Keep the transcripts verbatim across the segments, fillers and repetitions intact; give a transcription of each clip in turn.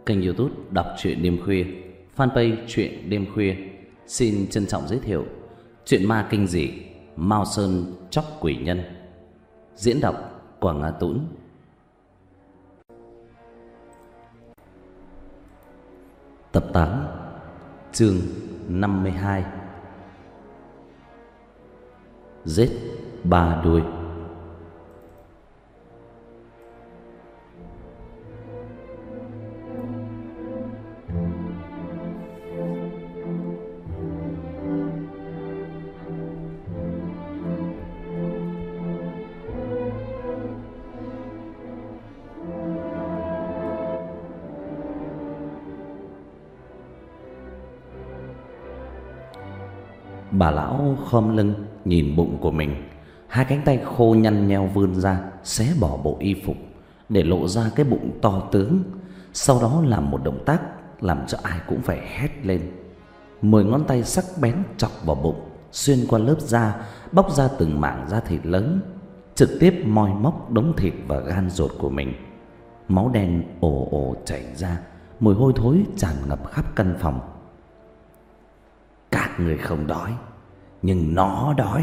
Kênh YouTube đọc truyện đêm khuya, fanpage truyện đêm khuya xin trân trọng giới thiệu truyện ma kinh dị Mao Sơn Chóc Quỷ Nhân. Diễn đọc Quảng Nga Tũng. Tập tám, chương năm mươi hai. Giết ba đuôi. Bà lão khom lưng nhìn bụng của mình, hai cánh tay khô nhăn nheo vươn ra xé bỏ bộ y phục để lộ ra cái bụng to tướng. Sau đó làm một động tác làm cho ai cũng phải hét lên. Mười ngón tay sắc bén chọc vào bụng, xuyên qua lớp da, bóc ra từng mảng da thịt lớn, trực tiếp moi móc đống thịt và gan ruột của mình. Máu đen ồ ồ chảy ra, mùi hôi thối tràn ngập khắp căn phòng. Các người không đói, nhưng nó đói.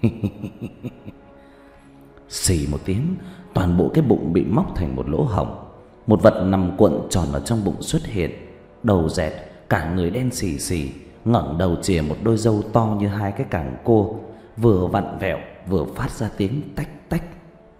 Xì một tiếng, toàn bộ cái bụng bị móc thành một lỗ hổng. Một vật nằm cuộn tròn ở trong bụng xuất hiện, đầu dẹt, cả người đen xì xì, ngẩng đầu chìa một đôi râu to như hai cái cẳng cua, vừa vặn vẹo vừa phát ra tiếng tách tách.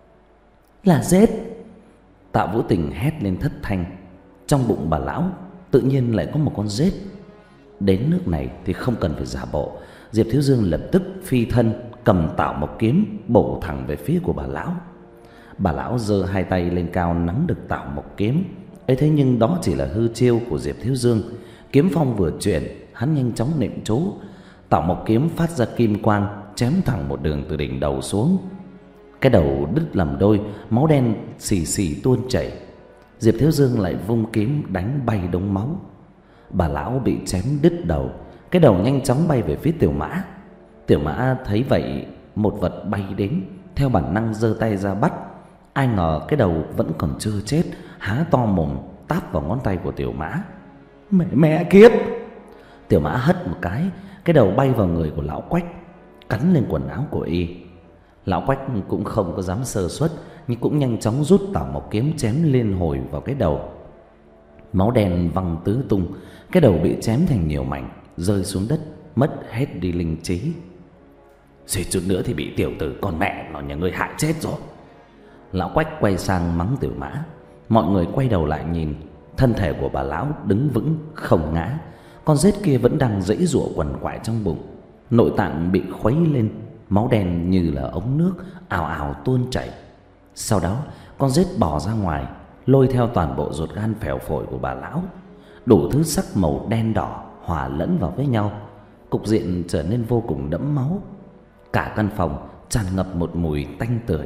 Là rết! Tạ Vũ Tình hét lên thất thanh. Trong bụng bà lão tự nhiên lại có một con rết. Đến nước này thì không cần phải giả bộ, Diệp Thiếu Dương lập tức phi thân, cầm Tảo Mộc kiếm bổ thẳng về phía của bà lão. Bà lão giơ hai tay lên cao nắm được Tảo Mộc kiếm. Ấy thế nhưng đó chỉ là hư chiêu của Diệp Thiếu Dương. Kiếm phong vừa chuyển, hắn nhanh chóng niệm chú, Tảo Mộc kiếm phát ra kim quang, chém thẳng một đường từ đỉnh đầu xuống. Cái đầu đứt làm đôi, máu đen xì xì tuôn chảy. Diệp Thiếu Dương lại vung kiếm đánh bay đống máu. Bà lão bị chém đứt đầu, cái đầu nhanh chóng bay về phía Tiểu Mã. Tiểu Mã thấy vậy, một vật bay đến, theo bản năng giơ tay ra bắt. Ai ngờ cái đầu vẫn còn chưa chết, há to mồm táp vào ngón tay của Tiểu Mã. Mẹ mẹ kiếp! Tiểu Mã hất một cái, cái đầu bay vào người của lão Quách, cắn lên quần áo của y. Lão Quách cũng không có dám sơ suất, nhưng cũng nhanh chóng rút Tảo Mộc kiếm chém liên hồi vào cái đầu. Máu đen văng tứ tung, cái đầu bị chém thành nhiều mảnh, rơi xuống đất, mất hết đi linh trí. Suýt chút nữa thì bị tiểu tử con mẹ nó nhà ngươi hại chết rồi. Lão Quách quay sang mắng Tiểu Mã. Mọi người quay đầu lại nhìn, thân thể của bà lão đứng vững không ngã. Con rết kia vẫn đang giãy giụa quằn quại trong bụng, nội tạng bị khuấy lên, máu đen như là ống nước ào ào tuôn chảy. Sau đó con rết bò ra ngoài, lôi theo toàn bộ ruột gan phèo phổi của bà lão. Đủ thứ sắc màu đen đỏ hòa lẫn vào với nhau, cục diện trở nên vô cùng đẫm máu. Cả căn phòng tràn ngập một mùi tanh tưởi.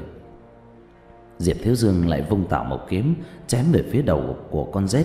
Diệp Thiếu Dương lại vung Tảo Mộc kiếm chém về phía đầu của con rết,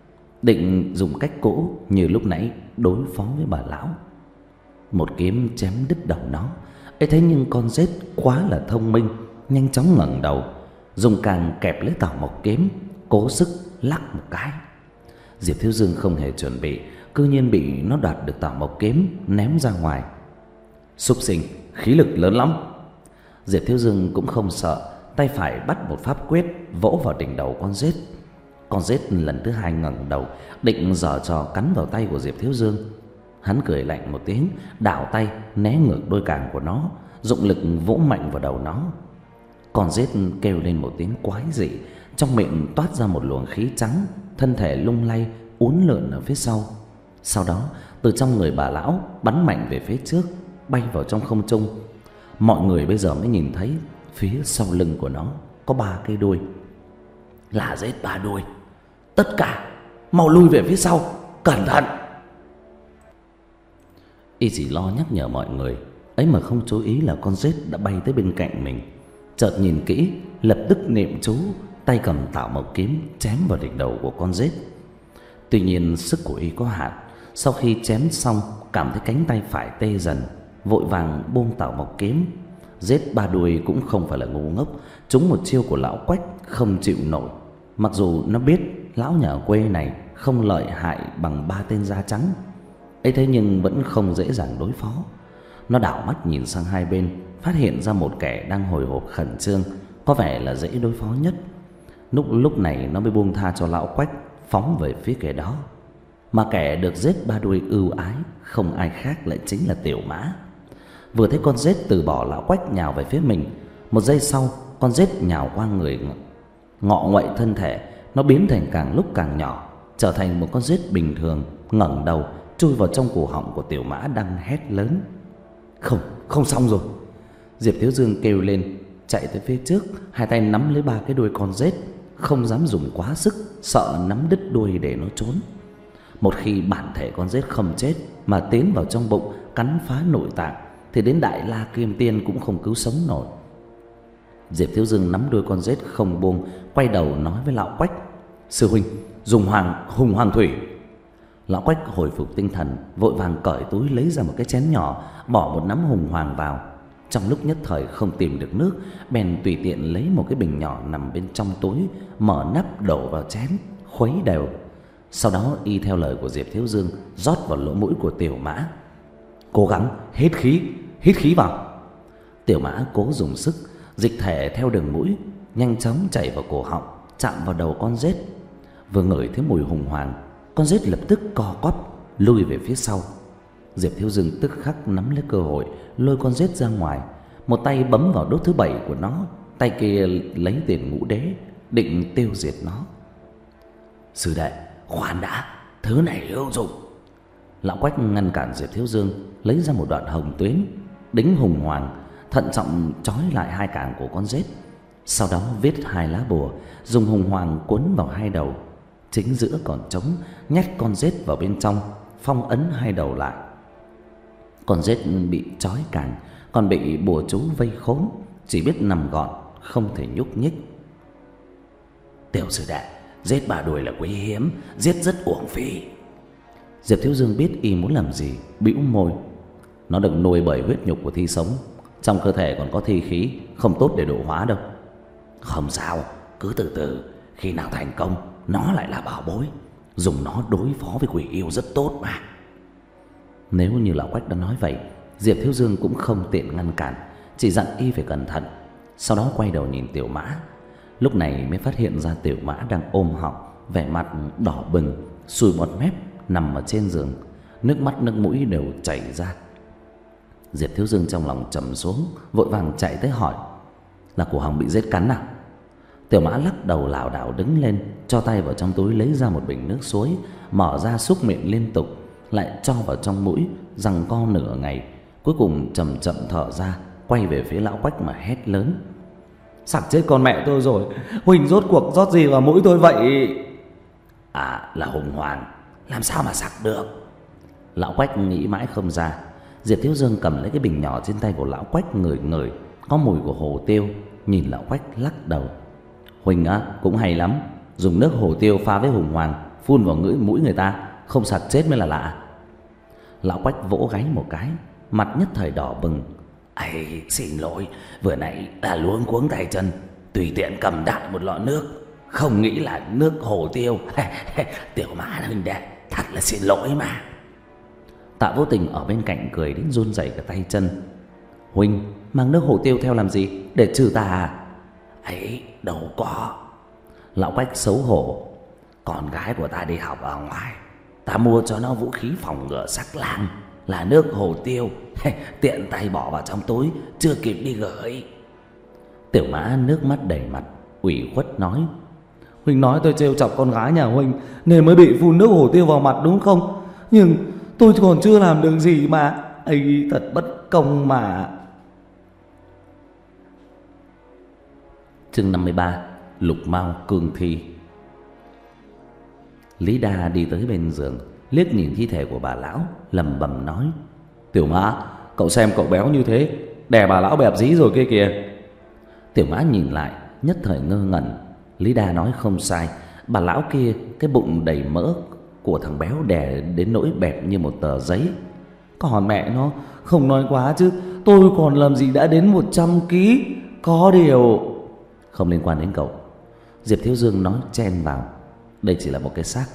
định dùng cách cũ như lúc nãy đối phó với bà lão. Một kiếm chém đứt đầu nó. Ấy thế nhưng con rết quá là thông minh, nhanh chóng ngẩng đầu, dùng càng kẹp lấy Tảo Mộc kiếm, cố sức lắc một cái. Diệp Thiếu Dương không hề chuẩn bị, cư nhiên bị nó đoạt được Tảo Mộc kiếm ném ra ngoài. Súc sinh, khí lực lớn lắm. Diệp Thiếu Dương cũng không sợ, tay phải bắt một pháp quyết vỗ vào đỉnh đầu con rết. Con rết lần thứ hai ngẩng đầu, định giở trò cắn vào tay của Diệp Thiếu Dương. Hắn cười lạnh một tiếng, đảo tay né ngược đôi càng của nó, dụng lực vỗ mạnh vào đầu nó. Con rết kêu lên một tiếng quái dị, trong miệng toát ra một luồng khí trắng, thân thể lung lay uốn lượn ở phía sau. Sau đó từ trong người bà lão bắn mạnh về phía trước, bay vào trong không trung. Mọi người bây giờ mới nhìn thấy phía sau lưng của nó có ba cái đuôi. Là rết ba đuôi. Tất cả mau lui về phía sau, cẩn thận! Y chỉ lo nhắc nhở mọi người, ấy mà không chú ý là con rết đã bay tới bên cạnh mình. Chợt nhìn kỹ, lập tức niệm chú, tay cầm Tảo Mộc kiếm chém vào đỉnh đầu của con rết. Tuy nhiên sức của y có hạn, sau khi chém xong cảm thấy cánh tay phải tê dần, vội vàng buông Tảo Mộc kiếm. Rết ba đuôi cũng không phải là ngu ngốc, trúng một chiêu của lão Quách không chịu nổi. Mặc dù nó biết lão nhà quê này không lợi hại bằng ba tên da trắng ấy, thế nhưng vẫn không dễ dàng đối phó. Nó đảo mắt nhìn sang hai bên, phát hiện ra một kẻ đang hồi hộp khẩn trương, có vẻ là dễ đối phó nhất. Lúc lúc này nó mới buông tha cho lão Quách, phóng về phía kẻ đó. Mà kẻ được giết ba đuôi ưu ái không ai khác lại chính là Tiểu Mã. Vừa thấy con rết từ bỏ lão Quách nhào về phía mình, một giây sau con rết nhào qua người, ngọ nguậy thân thể. Nó biến thành càng lúc càng nhỏ, trở thành một con rết bình thường, ngẩng đầu chui vào trong cổ họng của Tiểu Mã đang hét lớn. Không, không xong rồi. Diệp Thiếu Dương kêu lên, chạy tới phía trước, hai tay nắm lấy ba cái đuôi con rết, không dám dùng quá sức, sợ nắm đứt đuôi để nó trốn. Một khi bản thể con rết không chết mà tiến vào trong bụng cắn phá nội tạng thì đến Đại La Kim Tiên cũng không cứu sống nổi. Diệp Thiếu Dương nắm đuôi con rết không buông, quay đầu nói với lão Quách: Sư huynh, dùng hoàng hùng hoàng thủy. Lão Quách hồi phục tinh thần, vội vàng cởi túi lấy ra một cái chén nhỏ, bỏ một nắm hùng hoàng vào. Trong lúc nhất thời không tìm được nước, bèn tùy tiện lấy một cái bình nhỏ nằm bên trong túi, mở nắp đổ vào chén, khuấy đều. Sau đó y theo lời của Diệp Thiếu Dương rót vào lỗ mũi của Tiểu Mã. Cố gắng hít khí, hít khí vào. Tiểu Mã cố dùng sức, dịch thể theo đường mũi nhanh chóng chảy vào cổ họng, chạm vào đầu con rết. Vừa ngửi thấy mùi hùng hoàng, con rết lập tức co quắp lùi về phía sau. Diệp Thiếu Dương tức khắc nắm lấy cơ hội lôi con rết ra ngoài, một tay bấm vào đốt thứ bảy của nó, tay kia lấy tiền ngũ đế định tiêu diệt nó. Sư đệ, khoan đã, thứ này hữu dụng. Lão Quách ngăn cản Diệp Thiếu Dương, lấy ra một đoạn hồng tuyến, đính hùng hoàng, thận trọng trói lại hai cẳng của con rết. Sau đó viết hai lá bùa, dùng hùng hoàng quấn vào hai đầu, chính giữa còn trống, nhét con rết vào bên trong, phong ấn hai đầu lại. Con rết bị trói cẳng, còn bị bùa chú vây khốn, chỉ biết nằm gọn, không thể nhúc nhích. Tiểu sư đệ, giết ba đuôi là quý hiếm, giết rất uổng phí. Diệp Thiếu Dương biết y muốn làm gì, bĩu môi. Nó được nuôi bởi huyết nhục của thi sống, trong cơ thể còn có thi khí, không tốt để độ hóa đâu. Không sao, cứ từ từ, khi nào thành công nó lại là bảo bối, dùng nó đối phó với quỷ yêu rất tốt mà. Nếu như lão Quách đã nói vậy, Diệp Thiếu Dương cũng không tiện ngăn cản, chỉ dặn y phải cẩn thận. Sau đó quay đầu nhìn Tiểu Mã. Lúc này mới phát hiện ra Tiểu Mã đang ôm họng, vẻ mặt đỏ bừng, sùi bọt mép, nằm ở trên giường, nước mắt nước mũi đều chảy ra. Diệp Thiếu Dương trong lòng trầm xuống, vội vàng chạy tới hỏi: Là cổ họng bị rết cắn à? Tiểu Mã lắc đầu lảo đảo đứng lên, cho tay vào trong túi lấy ra một bình nước suối, mở ra xúc miệng liên tục, lại cho vào trong mũi, giằng co nửa ngày, cuối cùng chậm chậm thở ra, quay về phía lão Quách mà hét lớn: Sặc chết con mẹ tôi rồi, Huỳnh rốt cuộc rót gì vào mũi tôi vậy? À, là hùng hoàng, làm sao mà sặc được? Lão Quách nghĩ mãi không ra. Diệp Thiếu Dương cầm lấy cái bình nhỏ trên tay của lão Quách, ngửi ngửi, có mùi của hồ tiêu, nhìn lão Quách lắc đầu. Huỳnh á, cũng hay lắm, dùng nước hồ tiêu pha với hùng hoàng, phun vào ngửi mũi người ta, không sặc chết mới là lạ. Lão Quách vỗ gáy một cái, mặt nhất thời đỏ bừng. Ây, xin lỗi, vừa nãy ta luống cuống tay chân, tùy tiện cầm đại một lọ nước, không nghĩ là nước hồ tiêu. Tiểu Mã huynh đệ, thật là xin lỗi mà. Tạ Vô Tình ở bên cạnh cười đến run rẩy cả tay chân. Huynh mang nước hồ tiêu theo làm gì, để trừ tà à? Ấy, đâu có. Lão Quách xấu hổ. Con gái của ta đi học ở ngoài, ta mua cho nó vũ khí phòng ngừa sắc lang, là nước hồ tiêu. Tiện tay bỏ vào trong túi, chưa kịp đi gửi. Tiểu Mã nước mắt đầy mặt, ủy khuất nói: Huynh nói tôi trêu chọc con gái nhà Huynh nên mới bị phun nước hồ tiêu vào mặt đúng không? Nhưng tôi còn chưa làm được gì mà. Ấy, thật bất công mà. Chương năm mươi ba. Lục Mao cương thi. Lý Đa đi tới bên giường, liếc nhìn thi thể của bà lão, lẩm bẩm nói: Tiểu Mã, cậu xem cậu béo như thế, đè bà lão bẹp dí rồi kia kìa. Tiểu Mã nhìn lại, nhất thời ngơ ngẩn. Lý Đa nói không sai, bà lão kia cái bụng đầy mỡ của thằng béo đè đến nỗi bẹp như một tờ giấy. Còn mẹ nó, không nói quá chứ, tôi còn làm gì đã đến một trăm ký. Có điều không liên quan đến cậu. Diệp Thiếu Dương nói chen vào: Đây chỉ là một cái xác,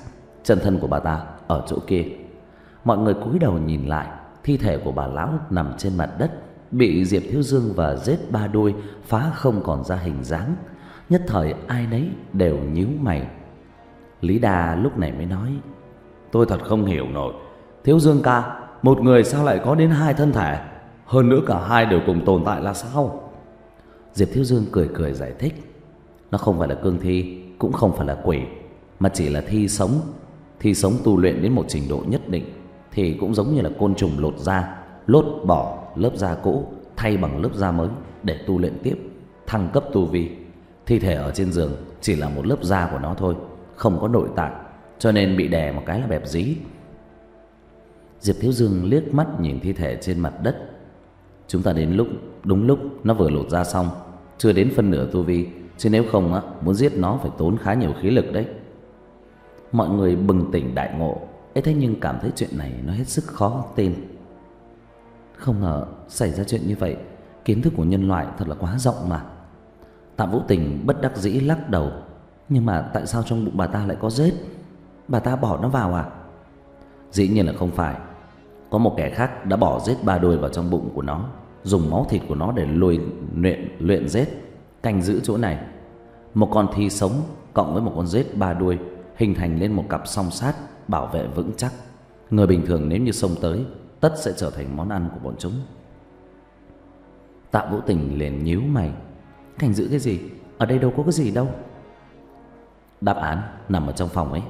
chân thân của bà ta ở chỗ kia. Mọi người cúi đầu nhìn lại, thi thể của bà lão nằm trên mặt đất, bị Diệp Thiếu Dương và Rết Ba Đuôi phá không còn ra hình dáng. Nhất thời ai nấy đều nhíu mày. Lý Đa lúc này mới nói: tôi thật không hiểu nổi, Thiếu Dương ca, một người sao lại có đến hai thân thể, hơn nữa cả hai đều cùng tồn tại là sao? Diệp Thiếu Dương cười cười giải thích: nó không phải là cương thi, cũng không phải là quỷ, mà chỉ là thi sống. Thi sống tu luyện đến một trình độ nhất định thì cũng giống như là côn trùng lột da, lột bỏ lớp da cũ, thay bằng lớp da mới để tu luyện tiếp, thăng cấp tu vi. Thi thể ở trên giường chỉ là một lớp da của nó thôi, không có nội tạng, cho nên bị đè một cái là bẹp dí. Diệp Thiếu Dương liếc mắt nhìn thi thể trên mặt đất. Chúng ta đến lúc đúng lúc nó vừa lột da xong, chưa đến phân nửa tu vi, chứ nếu không á, muốn giết nó phải tốn khá nhiều khí lực đấy. Mọi người bừng tỉnh đại ngộ, ấy thế nhưng cảm thấy chuyện này nó hết sức khó tin. Không ngờ xảy ra chuyện như vậy, kiến thức của nhân loại thật là quá rộng mà. Tạ Vũ Tình bất đắc dĩ lắc đầu. Nhưng mà tại sao trong bụng bà ta lại có rết? Bà ta bỏ nó vào à? Dĩ nhiên là không phải. Có một kẻ khác đã bỏ rết ba đuôi vào trong bụng của nó, dùng máu thịt của nó để lùi luyện luyện rết, canh giữ chỗ này. Một con thi sống cộng với một con rết ba đuôi hình thành lên một cặp song sát bảo vệ vững chắc. Người bình thường nếu như xông tới, tất sẽ trở thành món ăn của bọn chúng. Tạ Vũ Tình liền nhíu mày: canh giữ cái gì? Ở đây đâu có cái gì đâu. Đáp án nằm ở trong phòng ấy.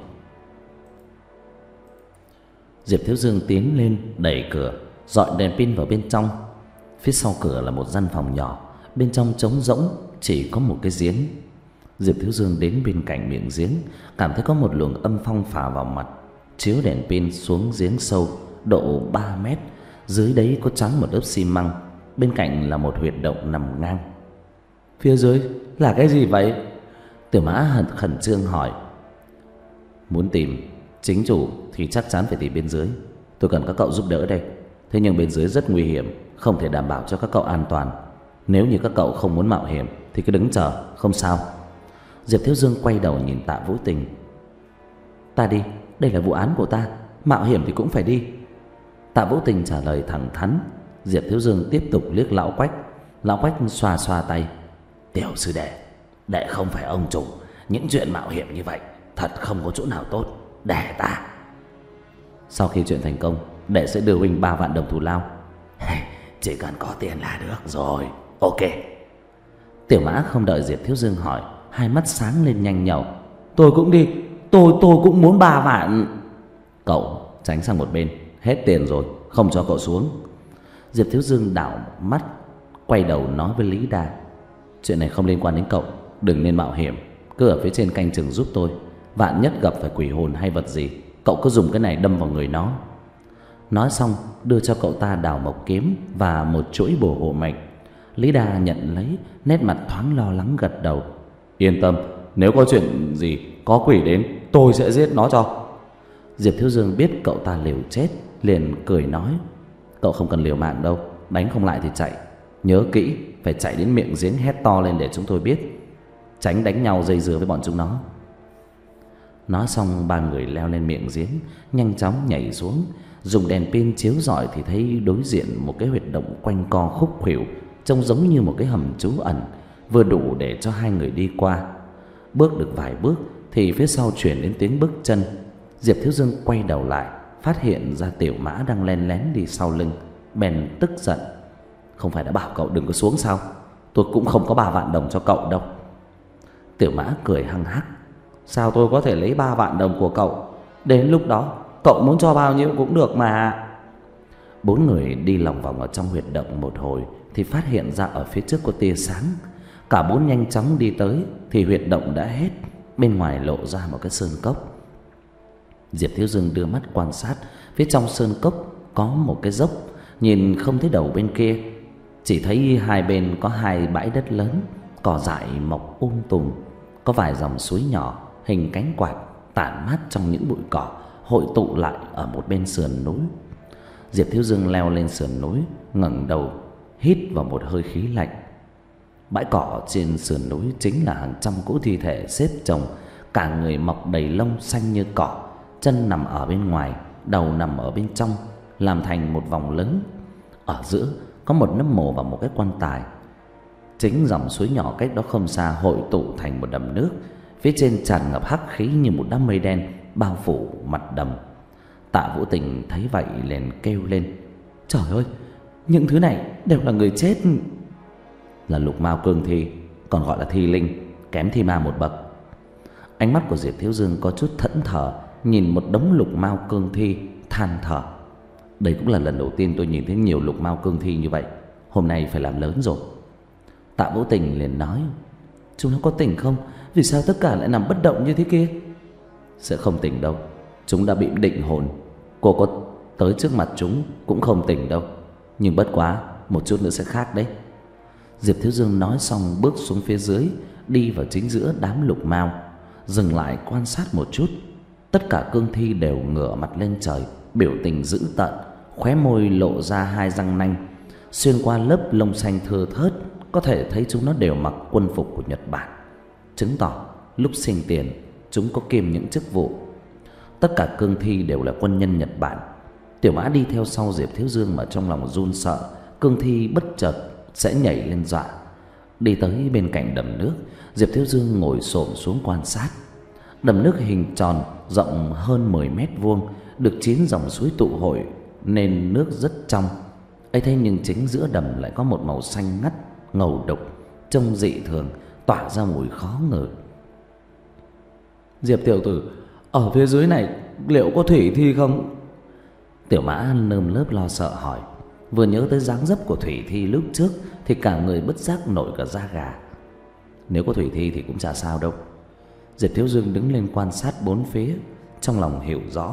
Diệp Thiếu Dương tiến lên đẩy cửa, dọi đèn pin vào bên trong. Phía sau cửa là một gian phòng nhỏ, bên trong trống rỗng, chỉ có một cái giếng. Diệp Thiếu Dương đến bên cạnh miệng giếng, cảm thấy có một luồng âm phong phả vào mặt, chiếu đèn pin xuống giếng sâu độ ba mét. Dưới đấy có trắng một lớp xi măng, bên cạnh là một huyệt động nằm ngang. Phía dưới là cái gì vậy? Tiểu Mã khẩn trương hỏi. Muốn tìm chính chủ thì chắc chắn phải tìm bên dưới. Tôi cần các cậu giúp đỡ đây. Thế nhưng bên dưới rất nguy hiểm, không thể đảm bảo cho các cậu an toàn. Nếu như các cậu không muốn mạo hiểm thì cứ đứng chờ, không sao. Diệp Thiếu Dương quay đầu nhìn Tạ Vũ Tình. Ta đi, đây là vụ án của ta, mạo hiểm thì cũng phải đi. Tạ Vũ Tình trả lời thẳng thắn. Diệp Thiếu Dương tiếp tục liếc Lão Quách. Lão Quách xoa xoa tay. Tiểu sư đệ, đệ không phải ông chủ, những chuyện mạo hiểm như vậy thật không có chỗ nào tốt, để ta. Sau khi chuyện thành công, đệ sẽ đưa huynh ba vạn đồng thù lao. Chỉ cần có tiền là được rồi. Ok. Tiểu Mã không đợi Diệp Thiếu Dương hỏi, hai mắt sáng lên nhanh nhẩu. Tôi cũng đi, tôi tôi cũng muốn ba vạn. Cậu tránh sang một bên, hết tiền rồi, không cho cậu xuống. Diệp Thiếu Dương đảo mắt, quay đầu nói với Lý Đa. Chuyện này không liên quan đến cậu, đừng nên mạo hiểm, cứ ở phía trên canh chừng giúp tôi. Vạn nhất gặp phải quỷ hồn hay vật gì, cậu cứ dùng cái này đâm vào người nó. Nói xong đưa cho cậu ta đào mộc kiếm và một chuỗi bổ hộ mệnh. Lý Đa nhận lấy, nét mặt thoáng lo lắng gật đầu. Yên tâm, nếu có chuyện gì, có quỷ đến, tôi sẽ giết nó cho. Diệp Thiếu Dương biết cậu ta liều chết, liền cười nói. Cậu không cần liều mạng đâu, đánh không lại thì chạy. Nhớ kỹ, phải chạy đến miệng giếng hét to lên để chúng tôi biết, tránh đánh nhau dây dưa với bọn chúng nó. Nói xong ba người leo lên miệng giếng, nhanh chóng nhảy xuống. Dùng đèn pin chiếu rọi thì thấy đối diện một cái huyệt động quanh co khúc khuỷu, trông giống như một cái hầm trú ẩn, vừa đủ để cho hai người đi qua. Bước được vài bước thì phía sau chuyển đến tiếng bước chân. Diệp Thiếu Dương quay đầu lại, phát hiện ra Tiểu Mã đang len lén đi sau lưng, bèn tức giận. Không phải đã bảo cậu đừng có xuống sao? Tôi cũng không có ba vạn đồng cho cậu đâu. Tiểu Mã cười hăng hắc. Sao tôi có thể lấy ba vạn đồng của cậu? Đến lúc đó cậu muốn cho bao nhiêu cũng được mà. Bốn người đi lòng vòng ở trong huyệt động một hồi thì phát hiện ra ở phía trước có tia sáng. Cả bốn nhanh chóng đi tới thì huyệt động đã hết, bên ngoài lộ ra một cái sơn cốc. Diệp Thiếu Dương đưa mắt quan sát, phía trong sơn cốc có một cái dốc, nhìn không thấy đầu bên kia, chỉ thấy hai bên có hai bãi đất lớn, cỏ dại mọc um tùm, có vài dòng suối nhỏ hình cánh quạt tản mát trong những bụi cỏ, hội tụ lại ở một bên sườn núi. Diệp Thiếu Dương leo lên sườn núi, ngẩng đầu hít vào một hơi khí lạnh. Bãi cỏ trên sườn núi chính là hàng trăm cỗ thi thể xếp chồng, cả người mọc đầy lông xanh như cỏ, chân nằm ở bên ngoài, đầu nằm ở bên trong, làm thành một vòng lớn. Ở giữa có một nấm mồ và một cái quan tài. Chính dòng suối nhỏ cách đó không xa hội tụ thành một đầm nước, phía trên tràn ngập hắc khí như một đám mây đen bao phủ mặt đầm. Tạ Vũ Tình thấy vậy liền kêu lên: "Trời ơi, những thứ này đều là người chết." Là lục mao cương thi, còn gọi là thi linh, kém thi ma một bậc. Ánh mắt của Diệp Thiếu Dương có chút thẫn thờ, nhìn một đống lục mao cương thi, than thở: "Đây cũng là lần đầu tiên tôi nhìn thấy nhiều lục mao cương thi như vậy, hôm nay phải làm lớn rồi." Tạ Vũ Tình liền nói: "Chúng nó có tỉnh không? Vì sao tất cả lại nằm bất động như thế kia?" "Sẽ không tỉnh đâu, chúng đã bị định hồn. Cô có tới trước mặt chúng cũng không tỉnh đâu. Nhưng bất quá một chút nữa sẽ khác đấy." Diệp Thiếu Dương nói xong bước xuống phía dưới, đi vào chính giữa đám lục mao, dừng lại quan sát một chút. Tất cả cương thi đều ngửa mặt lên trời, biểu tình dữ tợn, khóe môi lộ ra hai răng nanh. Xuyên qua lớp lông xanh thưa thớt, có thể thấy chúng nó đều mặc quân phục của Nhật Bản, chứng tỏ lúc sinh tiền chúng có kiêm những chức vụ. Tất cả cương thi đều là quân nhân Nhật Bản. Tiểu Mã đi theo sau Diệp Thiếu Dương mà trong lòng run sợ, cương thi bất chợt sẽ nhảy lên dọa. Đi tới bên cạnh đầm nước, Diệp Thiếu Dương ngồi xổm xuống quan sát. Đầm nước hình tròn, rộng hơn mười mét vuông, được chín dòng suối tụ hội nên nước rất trong. ấy thế nhưng chính giữa đầm lại có một màu xanh ngắt, ngầu đục, trông dị thường, tỏa ra mùi khó ngửi. "Diệp tiểu tử, ở phía dưới này liệu có thủy thi không?" Tiểu Mã nơm nớp lo sợ hỏi. Vừa nhớ tới dáng dấp của thủy thi lúc trước thì cả người bất giác nổi cả da gà. Nếu có thủy thi thì cũng chả sao đâu. Diệp Thiếu Dương đứng lên quan sát bốn phía, trong lòng hiểu rõ.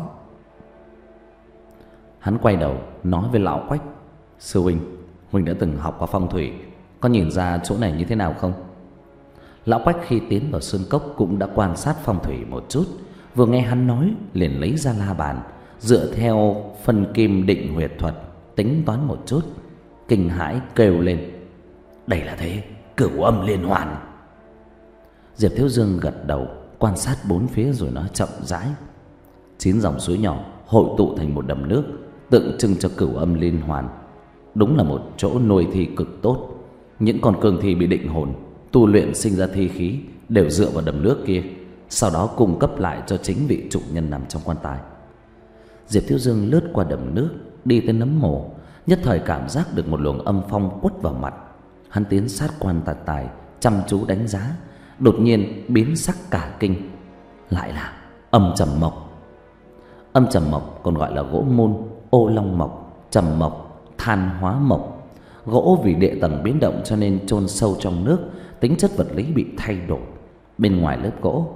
Hắn quay đầu nói với lão Quách: "Sư huynh, huynh đã từng học qua phong thủy, có nhìn ra chỗ này như thế nào không?" Lão Quách khi tiến vào sơn cốc cũng đã quan sát phong thủy một chút, vừa nghe hắn nói liền lấy ra la bàn, dựa theo phân kim định huyệt thuật tính toán một chút, kinh hãi kêu lên: "Đây là thế cửu âm liên hoàn." Diệp Thiếu Dương gật đầu quan sát bốn phía rồi nói chậm rãi: "Chín dòng suối nhỏ hội tụ thành một đầm nước, tượng trưng cho cửu âm liên hoàn. Đúng là một chỗ nuôi thi cực tốt. Những con cương thi bị định hồn, tu luyện sinh ra thi khí đều dựa vào đầm nước kia, sau đó cung cấp lại cho chính vị chủ nhân nằm trong quan tài." Diệp Thiếu Dương lướt qua đầm nước, đi tới nấm mồ, nhất thời cảm giác được một luồng âm phong quất vào mặt. Hắn tiến sát quan tài tài, chăm chú đánh giá, đột nhiên biến sắc cả kinh. Lại là âm trầm mộc. Âm trầm mộc còn gọi là gỗ môn, ô long mộc, trầm mộc, than hóa mộc. Gỗ vì địa tầng biến động cho nên chôn sâu trong nước, tính chất vật lý bị thay đổi. Bên ngoài lớp gỗ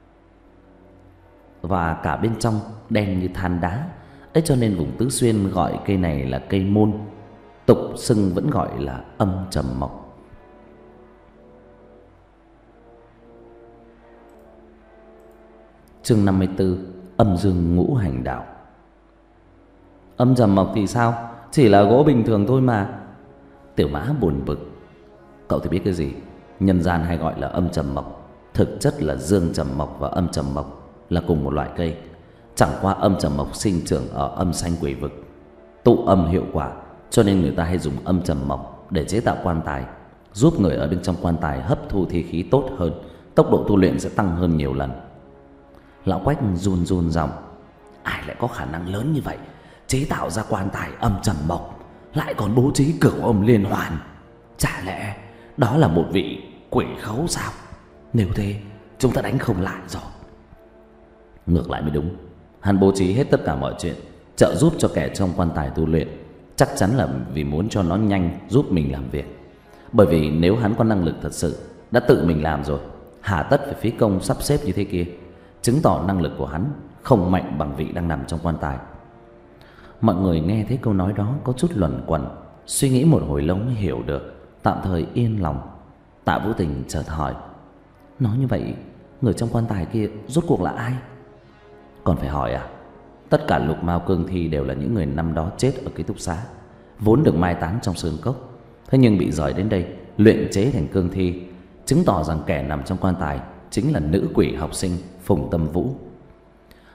và cả bên trong đen như than đá. Ấy cho nên vùng Tứ Xuyên gọi cây này là cây môn, tục xưng vẫn gọi là âm trầm mộc. Chương năm mươi tư: Âm dương ngũ hành đạo. Âm trầm mộc thì sao? Chỉ là gỗ bình thường thôi mà. Tiểu Mã buồn bực: "Cậu thì biết cái gì? Nhân gian hay gọi là âm trầm mộc, thực chất là dương trầm mộc và âm trầm mộc là cùng một loại cây. Chẳng qua âm trầm mộc sinh trưởng ở âm xanh quỷ vực, tụ âm hiệu quả, cho nên người ta hay dùng âm trầm mộc để chế tạo quan tài, giúp người ở bên trong quan tài hấp thu thi khí tốt hơn, tốc độ tu luyện sẽ tăng hơn nhiều lần." Lão Quách run run giọng: "Ai lại có khả năng lớn như vậy, chế tạo ra quan tài âm trầm mộc, lại còn bố trí cửu âm liên hoàn? Chả lẽ đó là một vị quỷ khấu sao? Nếu thế chúng ta đánh không lại rồi." Ngược lại mới đúng. Hắn bố trí hết tất cả mọi chuyện, trợ giúp cho kẻ trong quan tài tu luyện, chắc chắn là vì muốn cho nó nhanh giúp mình làm việc. Bởi vì nếu hắn có năng lực thật sự, đã tự mình làm rồi, hà tất phải phí công sắp xếp như thế kia, chứng tỏ năng lực của hắn không mạnh bằng vị đang nằm trong quan tài. Mọi người nghe thấy câu nói đó có chút luẩn quẩn, suy nghĩ một hồi lâu mới hiểu được, tạm thời yên lòng. Tạ Vũ Tình chợt hỏi: "Nói như vậy, người trong quan tài kia rốt cuộc là ai?" "Còn phải hỏi à? Tất cả lục mao cương thi đều là những người năm đó chết ở ký túc xá, vốn được mai táng trong sơn cốc, thế nhưng bị dời đến đây luyện chế thành cương thi, chứng tỏ rằng kẻ nằm trong quan tài chính là nữ quỷ học sinh Phùng Tâm Vũ."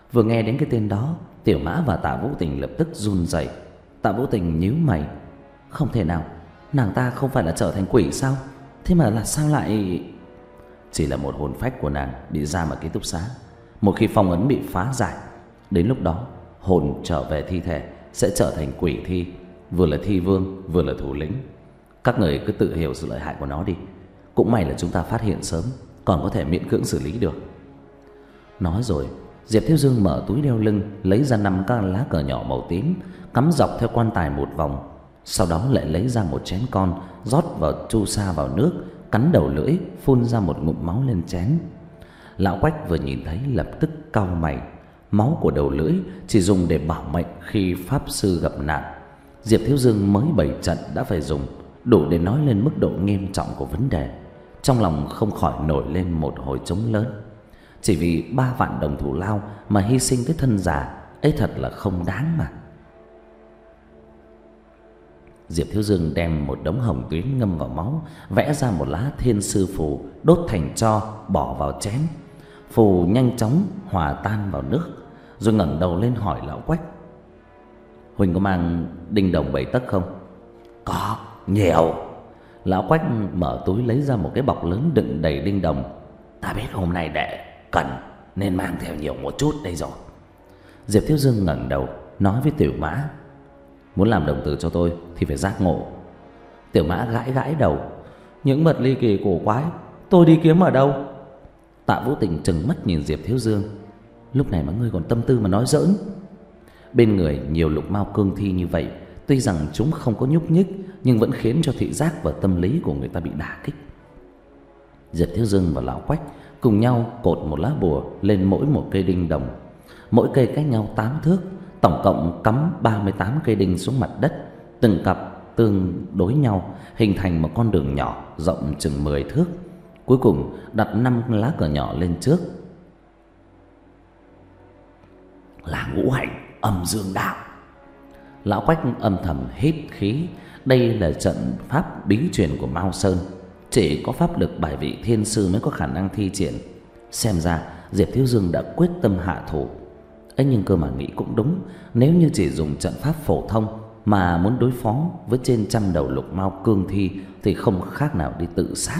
Vừa nghe đến cái tên đó, Tiểu Mã và Tạ Vũ Tình lập tức run rẩy. Tạ Vũ Tình nhíu mày. Không thể nào, nàng ta không phải là trở thành quỷ sao? Thế mà là sao lại... Chỉ là một hồn phách của nàng bị giam ở ký túc xá. Một khi phong ấn bị phá giải, đến lúc đó hồn trở về thi thể sẽ trở thành quỷ thi, vừa là thi vương vừa là thủ lĩnh. Các người cứ tự hiểu sự lợi hại của nó đi. Cũng may là chúng ta phát hiện sớm, còn có thể miễn cưỡng xử lý được. Nói rồi, Diệp Thiếu Dương mở túi đeo lưng, lấy ra năm các lá cờ nhỏ màu tím, cắm dọc theo quan tài một vòng. Sau đó lại lấy ra một chén con, rót vào chu sa vào nước, cắn đầu lưỡi, phun ra một ngụm máu lên chén. Lão Quách vừa nhìn thấy lập tức cau mày. Máu của đầu lưỡi chỉ dùng để bảo mệnh khi pháp sư gặp nạn. Diệp Thiếu Dương mới bảy trận đã phải dùng, đủ để nói lên mức độ nghiêm trọng của vấn đề. Trong lòng không khỏi nổi lên một hồi trống lớn. Chỉ vì ba vạn đồng thù lao mà hy sinh cái thân già ấy thật là không đáng mà. Diệp Thiếu Dương đem một đống hồng tuyến ngâm vào máu, vẽ ra một lá thiên sư phù, đốt thành tro, bỏ vào chén. Phù nhanh chóng hòa tan vào nước, rồi ngẩng đầu lên hỏi Lão Quách: Huỳnh có mang đinh đồng bảy tấc không? Có, nhiều. Lão Quách mở túi lấy ra một cái bọc lớn đựng đầy đinh đồng. Ta biết hôm nay đệ cần nên mang theo nhiều một chút đây rồi. Diệp Thiếu Dương ngẩng đầu nói với Tiểu Mã: Muốn làm đồng tử cho tôi thì phải giác ngộ. Tiểu Mã gãi gãi đầu: Những vật ly kỳ cổ quái tôi đi kiếm ở đâu? Tạ Vũ Tình trừng mắt nhìn Diệp Thiếu Dương: Lúc này mà ngươi còn tâm tư mà nói giỡn? Bên người nhiều lục mao cương thi như vậy, tuy rằng chúng không có nhúc nhích, nhưng vẫn khiến cho thị giác và tâm lý của người ta bị đả kích. Diệp Thiếu Dương và Lão Quách cùng nhau cột một lá bùa lên mỗi một cây đinh đồng. Mỗi cây cách nhau tám thước, tổng cộng cắm ba mươi tám cây đinh xuống mặt đất, từng cặp tương đối nhau, hình thành một con đường nhỏ rộng chừng mười thước. Cuối cùng đặt năm lá cờ nhỏ lên trước. Là ngũ hành âm dương đạo. Lão Quách âm thầm hít khí. Đây là trận pháp bí truyền của Mao Sơn, chỉ có pháp lực bài vị thiên sư mới có khả năng thi triển. Xem ra Diệp Thiếu Dương đã quyết tâm hạ thủ. ấy nhưng cơ mà nghĩ cũng đúng, nếu như chỉ dùng trận pháp phổ thông mà muốn đối phó với trên trăm đầu lục mao cương thi thì không khác nào đi tự sát.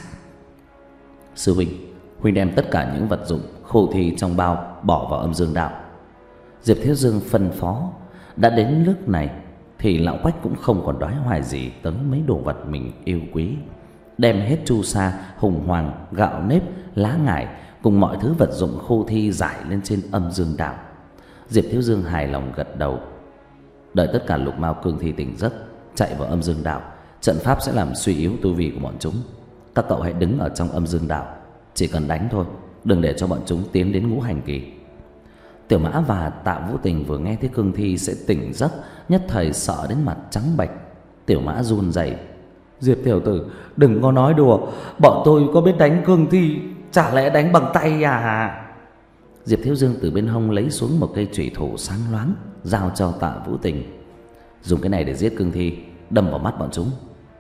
Sư huynh, huynh đem tất cả những vật dụng khô thi trong bao bỏ vào âm dương đạo. Diệp Thiếu Dương phân phó. Đã đến lúc này thì Lão Quách cũng không còn đoái hoài gì tới mấy đồ vật mình yêu quý. Đem hết chu sa, hùng hoàng, gạo nếp, lá ngải cùng mọi thứ vật dụng khô thi rải lên trên âm dương đạo. Diệp Thiếu Dương hài lòng gật đầu. Đợi tất cả lục mao cương thi tỉnh giấc, chạy vào âm dương đạo, trận pháp sẽ làm suy yếu tu vi của bọn chúng. Các cậu hãy đứng ở trong âm dương đạo, chỉ cần đánh thôi, đừng để cho bọn chúng tiến đến ngũ hành kỳ. Tiểu Mã và Tạ Vũ Tình vừa nghe thấy cương thi sẽ tỉnh giấc, nhất thời sợ đến mặt trắng bệch. Tiểu Mã run rẩy: Diệp tiểu tử, đừng có nói đùa, bọn tôi có biết đánh cương thi, chả lẽ đánh bằng tay à? Diệp Thiếu Dương từ bên hông lấy xuống một cây chủy thủ sáng loáng, giao cho Tạ Vũ Tình: Dùng cái này để giết cương thi, đâm vào mắt bọn chúng.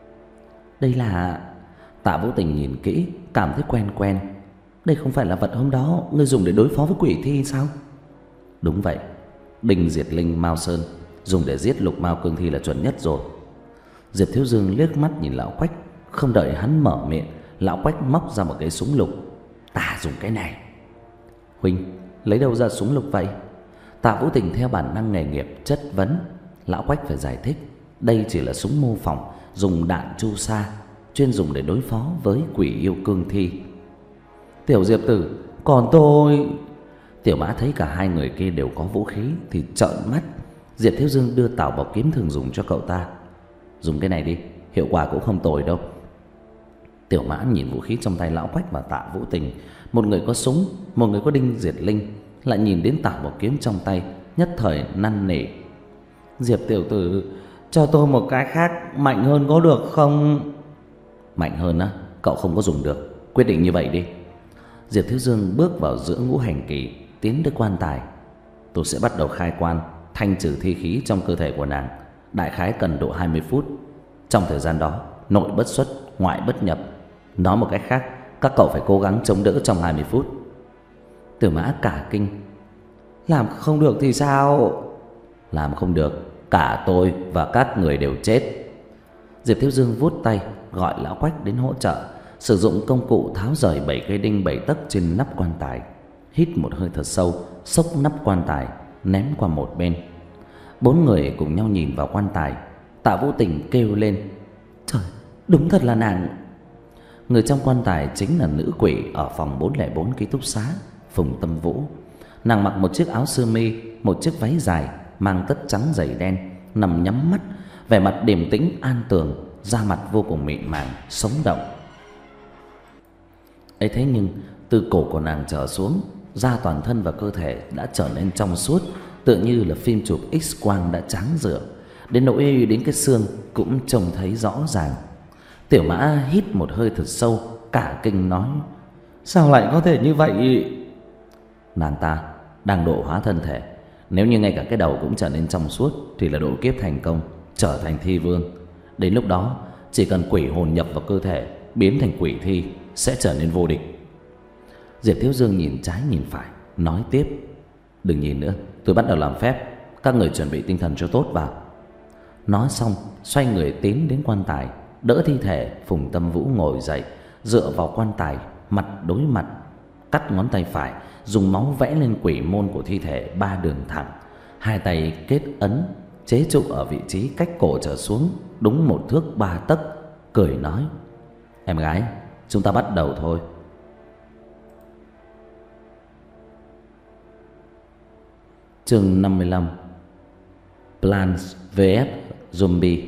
Đây là... Tạ Vũ Tình nhìn kỹ, cảm thấy quen quen. Đây không phải là vật hôm đó ngươi dùng để đối phó với quỷ thi sao? Đúng vậy, đinh diệt linh Mao Sơn, dùng để giết lục mao cương thi là chuẩn nhất rồi. Diệp Thiếu Dương liếc mắt nhìn Lão Quách, không đợi hắn mở miệng, Lão Quách móc ra một cái súng lục. Ta dùng cái này. Huynh lấy đâu ra súng lục vậy? Tạ Vũ Tình theo bản năng nghề nghiệp chất vấn. Lão Quách phải giải thích, đây chỉ là súng mô phỏng, dùng đạn chu sa, chuyên dùng để đối phó với quỷ yêu cương thi. Tiểu Diệp tử, còn tôi... Tiểu Mã thấy cả hai người kia đều có vũ khí thì trợn mắt. Diệp Thiếu Dương đưa tảo bọc kiếm thường dùng cho cậu ta. Dùng cái này đi, hiệu quả cũng không tồi đâu. Tiểu Mã nhìn vũ khí trong tay Lão Quách và Tạ Vũ Tình, một người có súng, một người có đinh diệt linh, lại nhìn đến tảo bọc kiếm trong tay, nhất thời năn nỉ. Diệp tiểu tử, cho tôi một cái khác mạnh hơn có được không? Mạnh hơn á, cậu không có dùng được, quyết định như vậy đi. Diệp Thiếu Dương bước vào giữa ngũ hành kỳ, tiến tới quan tài. Tôi sẽ bắt đầu khai quan, thanh trừ thi khí trong cơ thể của nàng, đại khái cần độ hai mươi phút. Trong thời gian đó, nội bất xuất, ngoại bất nhập. Nói một cách khác, các cậu phải cố gắng chống đỡ trong hai mươi phút. Tiểu Mã cả kinh. Làm không được thì sao? Làm không được, cả tôi và các người đều chết. Diệp Thiếu Dương vuốt tay gọi lão Quách đến hỗ trợ, sử dụng công cụ tháo rời bảy cây đinh bảy tấc trên nắp quan tài. Hít một hơi thật sâu, xốc nắp quan tài ném qua một bên. Bốn người cùng nhau nhìn vào quan tài. Tạ Vũ Tình kêu lên: Trời, đúng thật là nàng. Người trong quan tài chính là nữ quỷ ở phòng bốn không bốn ký túc xá, Phùng Tâm Vũ. Nàng mặc một chiếc áo sơ mi, một chiếc váy dài, mang tất trắng dày đen, nằm nhắm mắt, vẻ mặt điềm tĩnh an tường, da mặt vô cùng mịn màng, sống động. Ấy thế nhưng từ cổ của nàng trở xuống, da toàn thân và cơ thể đã trở nên trong suốt, tựa như là phim chụp X quang đã trắng rửa, đến nỗi đến cái xương cũng trông thấy rõ ràng. Tiểu Mã hít một hơi thật sâu, cả kinh nói: Sao lại có thể như vậy? Nàng ta đang độ hóa thân thể, nếu như ngay cả cái đầu cũng trở nên trong suốt thì là độ kiếp thành công, trở thành thi vương. Đến lúc đó chỉ cần quỷ hồn nhập vào cơ thể, biến thành quỷ thi, sẽ trở nên vô địch. Diệp Thiếu Dương nhìn trái nhìn phải, nói tiếp: Đừng nhìn nữa, tôi bắt đầu làm phép, các người chuẩn bị tinh thần cho tốt vào. Nói xong xoay người tiến đến quan tài, đỡ thi thể Phùng Tâm Vũ ngồi dậy, dựa vào quan tài, mặt đối mặt, cắt ngón tay phải, dùng máu vẽ lên quỷ môn của thi thể ba đường thẳng, hai tay kết ấn chế trụ ở vị trí cách cổ trở xuống đúng một thước ba tấc, cười nói: Em gái, chúng ta bắt đầu thôi. Chương năm mươi lăm: Plants vs Zombie.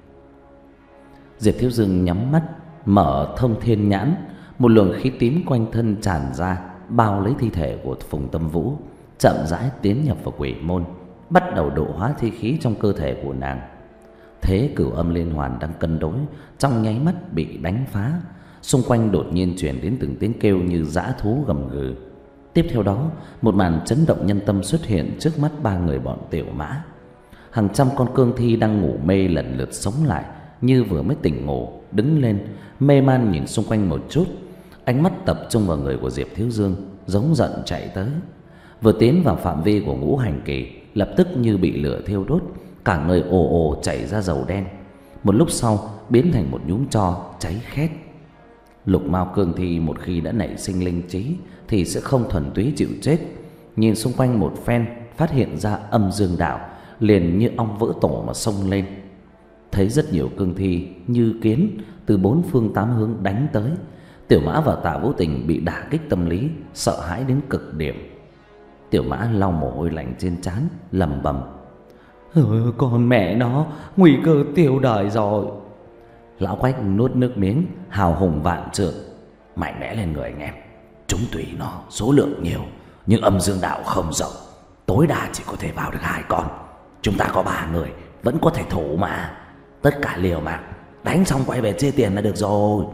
Diệp Thiếu Dương nhắm mắt, mở thông thiên nhãn, một luồng khí tím quanh thân tràn ra, bao lấy thi thể của Phùng Tâm Vũ, chậm rãi tiến nhập vào quỷ môn, bắt đầu độ hóa thi khí trong cơ thể của nàng. Thế Cửu Âm liên hoàn đang cân đối trong nháy mắt bị đánh phá, xung quanh đột nhiên truyền đến từng tiếng kêu như dã thú gầm gừ. Tiếp theo đó, một màn chấn động nhân tâm xuất hiện trước mắt ba người bọn Tiểu Mã. Hàng trăm con cương thi đang ngủ mê lần lượt sống lại, như vừa mới tỉnh ngủ, đứng lên, mê man nhìn xung quanh một chút, ánh mắt tập trung vào người của Diệp Thiếu Dương, giống giận chạy tới. Vừa tiến vào phạm vi của ngũ hành kỳ, lập tức như bị lửa thiêu đốt, cả người ồ ồ chảy ra dầu đen. Một lúc sau biến thành một nhúm tro cháy khét. Lục Mao cương thi một khi đã nảy sinh linh trí thì sẽ không thuần túy chịu chết. Nhìn xung quanh một phen, phát hiện ra âm dương đạo, liền như ong vỡ tổ mà xông lên. Thấy rất nhiều cương thi như kiến từ bốn phương tám hướng đánh tới, Tiểu Mã và Tạ Vũ Tình bị đả kích tâm lý, sợ hãi đến cực điểm. Tiểu Mã lau mồ hôi lạnh trên trán, lẩm bẩm: "Ôi, con mẹ nó, nguy cơ tiêu đời rồi." Lão Quách nuốt nước miếng, hào hùng vạn trượng: "Mạnh mẽ lên người anh em, chúng tùy nó số lượng nhiều, nhưng âm dương đạo không rộng, tối đa chỉ có thể vào được hai con. Chúng ta có ba người, vẫn có thể thủ mà. Tất cả liều mạng, đánh xong quay về chia tiền là được rồi."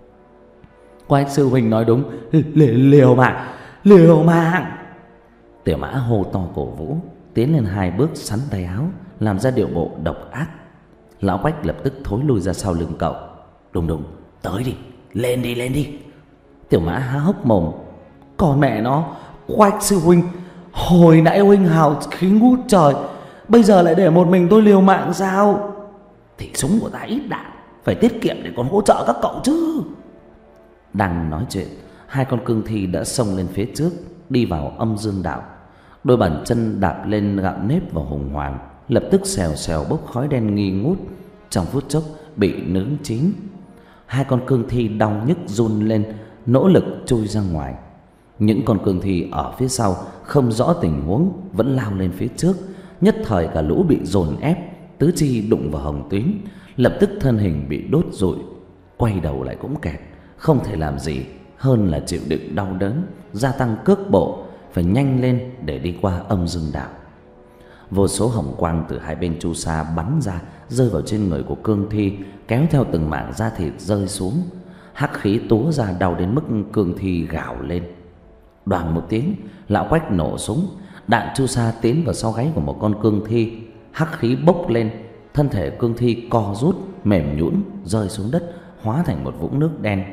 Quách sư huynh nói đúng, liều mạng, liều mạng. Tiểu Mã hô to cổ vũ, tiến lên hai bước sắn tay áo, làm ra điệu bộ độc ác. Lão Quách lập tức thối lui ra sau lưng cậu: "Đùng đùng, tới đi, lên đi, lên đi." Tiểu Mã há hốc mồm: "Còn mẹ nó, Quách sư huynh, hồi nãy huynh hào khí ngút trời, bây giờ lại để một mình tôi liều mạng sao?" "Thì súng của ta ít đạn, phải tiết kiệm để còn hỗ trợ các cậu chứ." Đang nói chuyện, hai con cương thi đã xông lên phía trước, đi vào âm dương đạo. Đôi bàn chân đạp lên gạo nếp và hùng hoàng, lập tức xèo xèo bốc khói đen nghi ngút, trong phút chốc bị nướng chín. Hai con cương thi đau nhức run lên, nỗ lực chui ra ngoài. Những con cương thi ở phía sau không rõ tình huống vẫn lao lên phía trước, nhất thời cả lũ bị dồn ép, tứ chi đụng vào hồng tuyến, lập tức thân hình bị đốt rụi, quay đầu lại cũng kẹt, không thể làm gì hơn là chịu đựng đau đớn, gia tăng cước bộ, phải nhanh lên để đi qua âm dương đạo. Vô số hồng quang từ hai bên chu sa bắn ra, rơi vào trên người của cương thi, kéo theo từng mảng da thịt rơi xuống. Hắc khí túa ra đau đến mức cương thi gào lên. Đoàng một tiếng, lão Quách nổ súng, đạn chu sa tiến vào sau gáy của một con cương thi. Hắc khí bốc lên, thân thể cương thi co rút, mềm nhũn rơi xuống đất, hóa thành một vũng nước đen.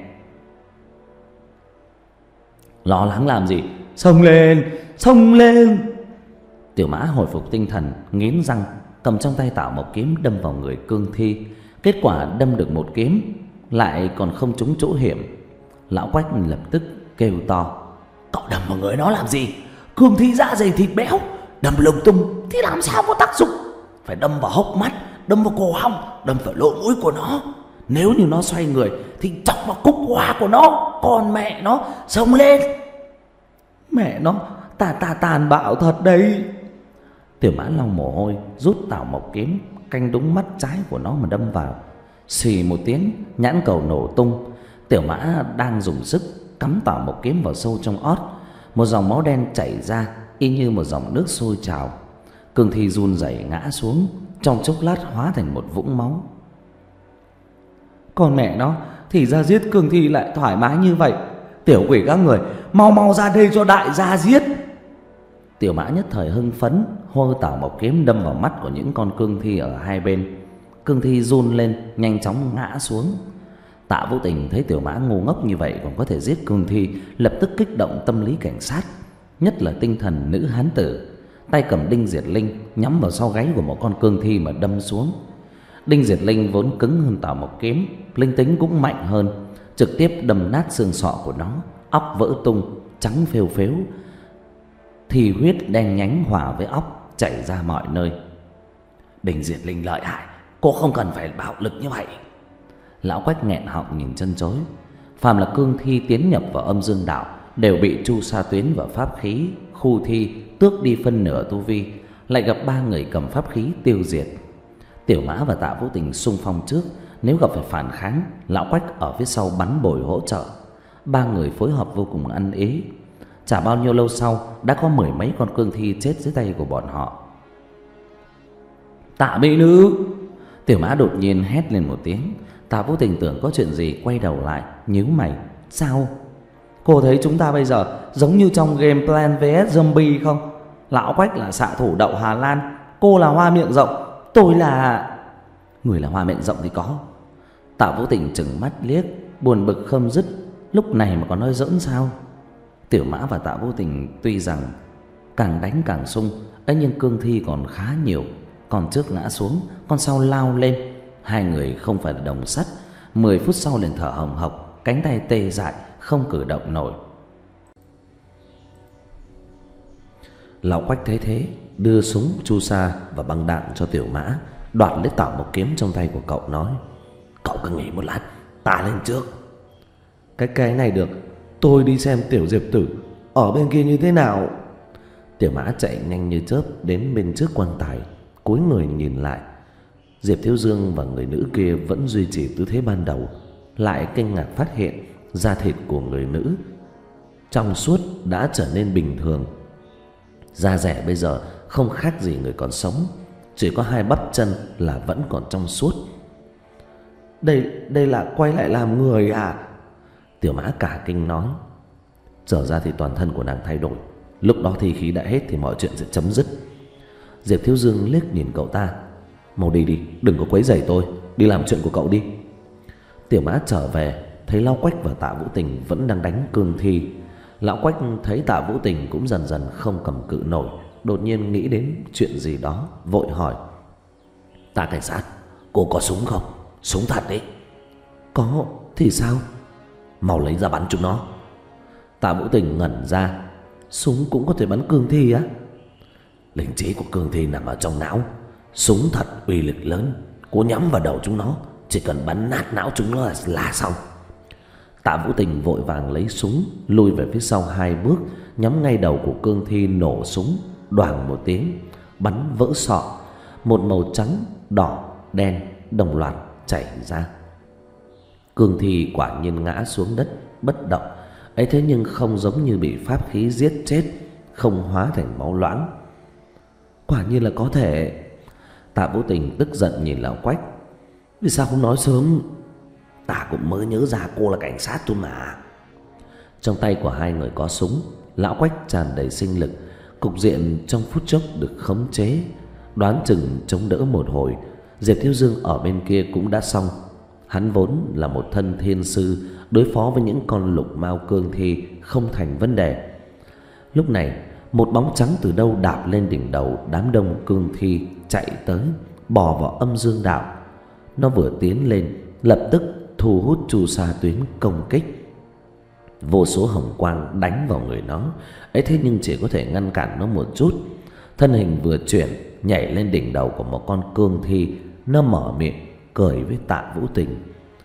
"Lo lắng làm gì, xông lên, xông lên!" Tiểu Mã hồi phục tinh thần, nghiến răng cầm trong tay tạo một kiếm đâm vào người cương thi. Kết quả đâm được một kiếm lại còn không trúng chỗ hiểm. Lão Quách lập tức kêu to: "Cậu đâm vào người nó làm gì? Cương thi dạ dày thịt béo, đâm lung tung thì làm sao có tác dụng? Phải đâm vào hốc mắt, đâm vào cổ họng, đâm vào lỗ mũi của nó. Nếu như nó xoay người thì chọc vào cúc hoa của nó, còn mẹ nó xông lên." "Mẹ nó, ta ta tàn bạo thật đấy." Tiểu Mã lau mồ hôi, rút tạo một kiếm canh đúng mắt trái của nó mà đâm vào. Xì một tiếng, nhãn cầu nổ tung. Tiểu Mã đang dùng sức cắm tạo một kiếm vào sâu trong ót, một dòng máu đen chảy ra y như một dòng nước sôi trào. Cương thi run rẩy ngã xuống, trong chốc lát hóa thành một vũng máu. "Con mẹ nó, thì ra giết cương thi lại thoải mái như vậy. Tiểu quỷ các người, mau mau ra đây cho đại gia giết." Tiểu Mã nhất thời hưng phấn, hô tạo một kiếm đâm vào mắt của những con cương thi ở hai bên. Cương thi run lên, nhanh chóng ngã xuống. Tạ Vũ Tình thấy Tiểu Mã ngu ngốc như vậy còn có thể giết cương thi, lập tức kích động tâm lý cảnh sát, nhất là tinh thần nữ hán tử. Tay cầm đinh diệt linh nhắm vào sau gáy của một con cương thi mà đâm xuống. Đinh diệt linh vốn cứng hơn tạo một kiếm, linh tính cũng mạnh hơn, trực tiếp đâm nát xương sọ của nó, óc vỡ tung, trắng phêu phếu. Thì huyết đen nhánh hòa với óc chảy ra mọi nơi. "Đinh diệt linh lợi hại, cô không cần phải bạo lực như vậy." Lão Quách nghẹn họng nhìn chân chối. Phàm là cương thi tiến nhập vào âm dương đạo đều bị chu sa tuyến và pháp khí khu thi tước đi phân nửa tu vi, lại gặp ba người cầm pháp khí tiêu diệt. Tiểu Mã và Tạ Vũ Tình xung phong trước, nếu gặp phải phản kháng, Lão Quách ở phía sau bắn bồi hỗ trợ. Ba người phối hợp vô cùng ăn ý. Chả bao nhiêu lâu sau đã có mười mấy con cương thi chết dưới tay của bọn họ. "Tạ mỹ nữ!" Tiểu Mã đột nhiên hét lên một tiếng. Tạ Vũ Tình tưởng có chuyện gì, quay đầu lại nhíu mày. "Sao? Cô thấy chúng ta bây giờ giống như trong game Plant vs Zombie không? Lão Quách là xạ thủ đậu Hà Lan, cô là hoa miệng rộng, tôi là..." "Người là hoa miệng rộng thì có." Tạ Vũ Tình trừng mắt liếc, buồn bực không dứt. Lúc này mà còn nói giỡn sao? Tiểu Mã và Tạ Vô Tình tuy rằng càng đánh càng sung, ấy nhưng cương thi còn khá nhiều. Con trước ngã xuống, con sau lao lên. Hai người không phải là đồng sắt. Mười phút sau liền thở hồng hộc, cánh tay tê dại, không cử động nổi. Lão Quách thấy thế, đưa súng, chu sa và băng đạn cho Tiểu Mã, đoạt lấy Tạo Mộc kiếm trong tay của cậu, nói: "Cậu cứ nghỉ một lát, ta lên trước." Cái cái này được, tôi đi xem Tiểu Diệp Tử ở bên kia như thế nào." Tiểu Mã chạy nhanh như chớp đến bên trước quan tài, cúi người nhìn lại. Diệp Thiếu Dương và người nữ kia vẫn duy trì tư thế ban đầu, lại kinh ngạc phát hiện da thịt của người nữ trong suốt đã trở nên bình thường. Da rẻ bây giờ không khác gì người còn sống, chỉ có hai bắp chân là vẫn còn trong suốt. Đây đây là quay lại làm người à?" Tiểu Mã cả kinh nói. Trở ra thì toàn thân của nàng thay đổi, lúc đó thì khí đã hết thì mọi chuyện sẽ chấm dứt. Diệp Thiếu Dương liếc nhìn cậu ta: "Mau đi đi, đừng có quấy rầy tôi, đi làm chuyện của cậu đi." Tiểu Mã trở về, thấy Lão Quách và Tạ Vũ Tình vẫn đang đánh cương thi. Lão Quách thấy Tạ Vũ Tình cũng dần dần không cầm cự nổi, đột nhiên nghĩ đến chuyện gì đó, vội hỏi: "Tạ cảnh sát, cô có súng không? Súng thật đấy." "Có, thì sao?" "Mau lấy ra bắn chúng nó." Tạ Vũ Tình ngẩn ra: "Súng cũng có thể bắn cương thi á?" "Linh trí của cương thi nằm ở trong não, súng thật uy lực lớn, cô nhắm vào đầu chúng nó, chỉ cần bắn nát não chúng nó là, là xong." Tạ Vũ Tình vội vàng lấy súng, lùi về phía sau hai bước, nhắm ngay đầu của cương thi, nổ súng, đoàng một tiếng, bắn vỡ sọ. Một màu trắng, đỏ, đen đồng loạt chảy ra. Cương thi quả nhiên ngã xuống đất bất động, ấy thế nhưng không giống như bị pháp khí giết chết, không hóa thành máu loãng. Quả nhiên là có thể. Tạ Vũ Tình tức giận nhìn Lão Quách: "Vì sao không nói sớm?" "Ta cũng mới nhớ ra cô là cảnh sát thôi mà." Trong tay của hai người có súng, Lão Quách tràn đầy sinh lực, cục diện trong phút chốc được khống chế. Đoán chừng chống đỡ một hồi, Diệp Thiếu Dương ở bên kia cũng đã xong. Hắn vốn là một thân thiên sư, đối phó với những con lục mao cương thi không thành vấn đề. Lúc này Một bóng trắng từ đâu đạp lên đỉnh đầu đám đông cương thi chạy tới, bò vào âm dương đạo. Nó vừa tiến lên, lập tức thu hút chu sa tuyến công kích. Vô số hồng quang đánh vào người nó, ấy thế nhưng chỉ có thể ngăn cản nó một chút. Thân hình vừa chuyển, nhảy lên đỉnh đầu của một con cương thi. Nó mở miệng cười với Tạ Vũ Tình.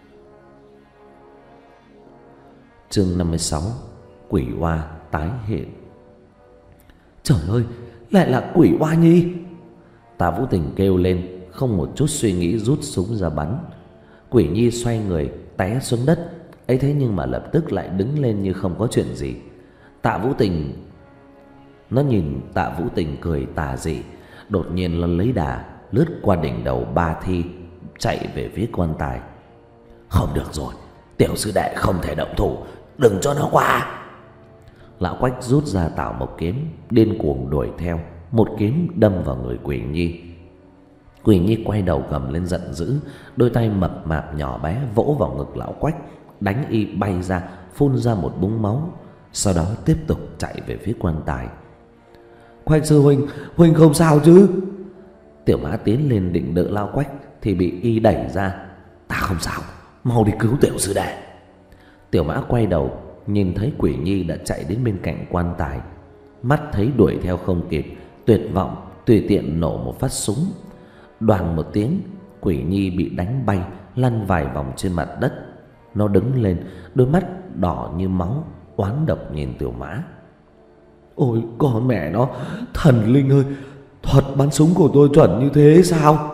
Chương năm mươi sáu. Quỷ oa tái hiện. Trời ơi, lại là quỷ oa nhi! Tạ Vũ Tình kêu lên, không một chút suy nghĩ rút súng ra bắn. Quỷ nhi xoay người té xuống đất, ấy thế nhưng mà lập tức lại đứng lên như không có chuyện gì. Tạ Vũ Tình Nó nhìn Tạ Vũ Tình cười tà dị, đột nhiên nó lấy đà lướt qua đỉnh đầu ba thi, chạy về phía quan tài. Không được rồi, tiểu sư đệ không thể động thủ, đừng cho nó qua. Lão Quách rút ra Tạo Mộc kiếm, điên cuồng đuổi theo, một kiếm đâm vào người Quỷ nhi. Quỷ nhi quay đầu gầm lên giận dữ, đôi tay mập mạp nhỏ bé vỗ vào ngực Lão Quách, đánh y bay ra, phun ra một búng máu, sau đó tiếp tục chạy về phía quan tài. Quách sư huynh, huynh không sao chứ? Tiểu Mã tiến lên định đỡ Lão Quách thì bị y đẩy ra. Ta không sao, mau đi cứu tiểu sư đệ. Tiểu Mã quay đầu, nhìn thấy Quỷ nhi đã chạy đến bên cạnh quan tài, mắt thấy đuổi theo không kịp, tuyệt vọng tùy tiện nổ một phát súng. Đoàng một tiếng, Quỷ nhi bị đánh bay, lăn vài vòng trên mặt đất. Nó đứng lên, đôi mắt đỏ như máu, oán độc nhìn Tiểu Mã. Ôi con mẹ nó, thần linh ơi, thuật bắn súng của tôi chuẩn như thế sao?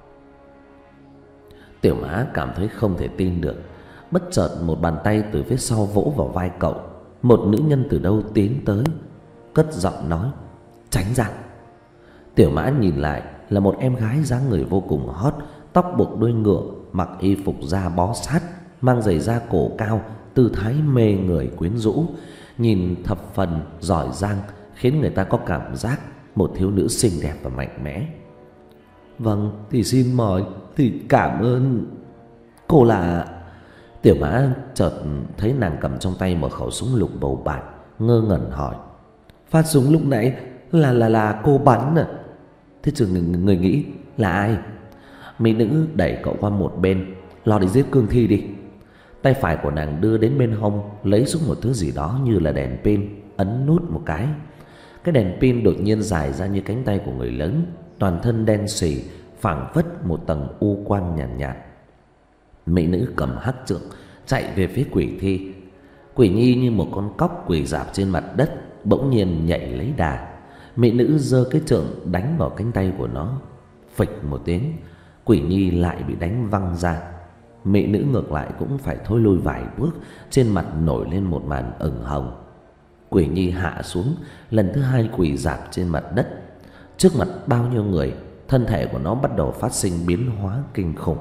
Tiểu Mã cảm thấy không thể tin được. Bất chợt một bàn tay từ phía sau vỗ vào vai cậu. Một nữ nhân từ đâu tiến tới, cất giọng nói: tránh ra. Tiểu Mã nhìn lại là một em gái dáng người vô cùng hot, tóc buộc đuôi ngựa, mặc y phục da bó sát, mang giày da cổ cao, tư thái mê người quyến rũ, nhìn thập phần giỏi giang, khiến người ta có cảm giác một thiếu nữ xinh đẹp và mạnh mẽ. Vâng, thì xin mời, thì cảm ơn. Cô là... Tiểu Mã chợt thấy nàng cầm trong tay một khẩu súng lục bầu bạc, ngơ ngẩn hỏi: phát súng lúc nãy là là là cô bắn à? Thế chứ người, người nghĩ là ai? Mỹ nữ đẩy cậu qua một bên, lo đi giết cương thi đi. Tay phải của nàng đưa đến bên hông, lấy xuống một thứ gì đó như là đèn pin, ấn nút một cái. Cái đèn pin đột nhiên dài ra như cánh tay của người lớn, toàn thân đen xì, phảng phất một tầng u quang nhàn nhạt, nhạt. Mỹ nữ cầm hắc trượng chạy về phía quỷ thi. Quỷ nhi như một con cóc quỳ rạp trên mặt đất, bỗng nhiên nhảy lấy đà. Mỹ nữ giơ cái trượng đánh vào cánh tay của nó. Phịch một tiếng, quỷ nhi lại bị đánh văng ra. Mỹ nữ ngược lại cũng phải thôi lui vài bước, trên mặt nổi lên một màn ửng hồng. Quỷ nhi hạ xuống, lần thứ hai quỳ rạp trên mặt đất. Trước mặt bao nhiêu người, thân thể của nó bắt đầu phát sinh biến hóa kinh khủng.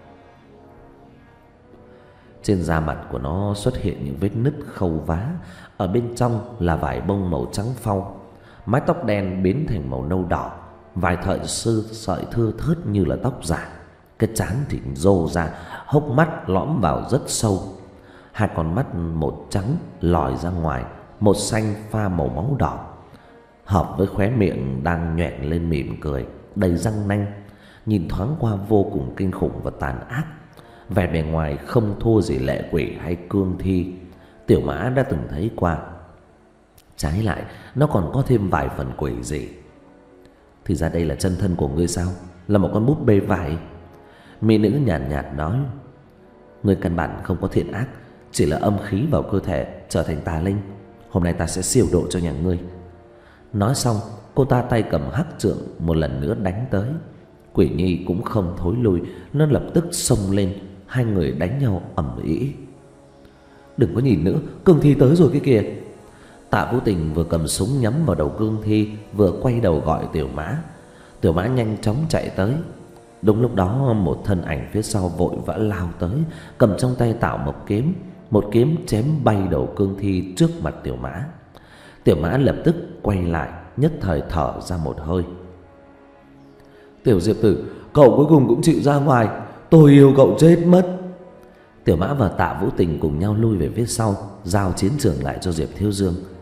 Trên da mặt của nó xuất hiện những vết nứt khâu vá, ở bên trong là vải bông màu trắng phau. Mái tóc đen biến thành màu nâu đỏ, vài thợi sư sợi thưa thớt như là tóc giả. Cái trán thì rô ra, hốc mắt lõm vào rất sâu. Hai con mắt, một trắng lòi ra ngoài, một xanh pha màu máu đỏ, hợp với khóe miệng đang nhoẻn lên mỉm cười, đầy răng nanh, nhìn thoáng qua vô cùng kinh khủng và tàn ác. Vẻ bề ngoài không thua gì lệ quỷ hay cương thi Tiểu Mã đã từng thấy qua. Trái lại, nó còn có thêm vài phần quỷ dị. Thì ra đây là chân thân của ngươi sao? Là một con búp bê vải. Mỹ nữ nhàn nhạt, nhạt nói: ngươi căn bản không có thiện ác, chỉ là âm khí vào cơ thể trở thành tà linh. Hôm nay ta sẽ siêu độ cho nhà ngươi. Nói xong, cô ta tay cầm hắc trượng một lần nữa đánh tới. Quỷ nhi cũng không thối lui, nó lập tức xông lên. Hai người đánh nhau ầm ĩ. Đừng có nhìn nữa, cương thi tới rồi kia kìa. Tạ Vũ Tình vừa cầm súng nhắm vào đầu cương thi, vừa quay đầu gọi Tiểu Mã. Tiểu Mã nhanh chóng chạy tới. Đúng lúc đó, một thân ảnh phía sau vội vã lao tới, cầm trong tay Tạo Mộc kiếm, một kiếm chém bay đầu cương thi trước mặt Tiểu Mã. Tiểu Mã lập tức quay lại, nhất thời thở ra một hơi. Tiểu Diệp tử, cậu cuối cùng cũng chịu ra ngoài. Tôi yêu cậu chết mất. Tiểu Mã và Tạ Vũ Tình cùng nhau lui về phía sau, giao chiến trường lại cho Diệp Thiếu Dương.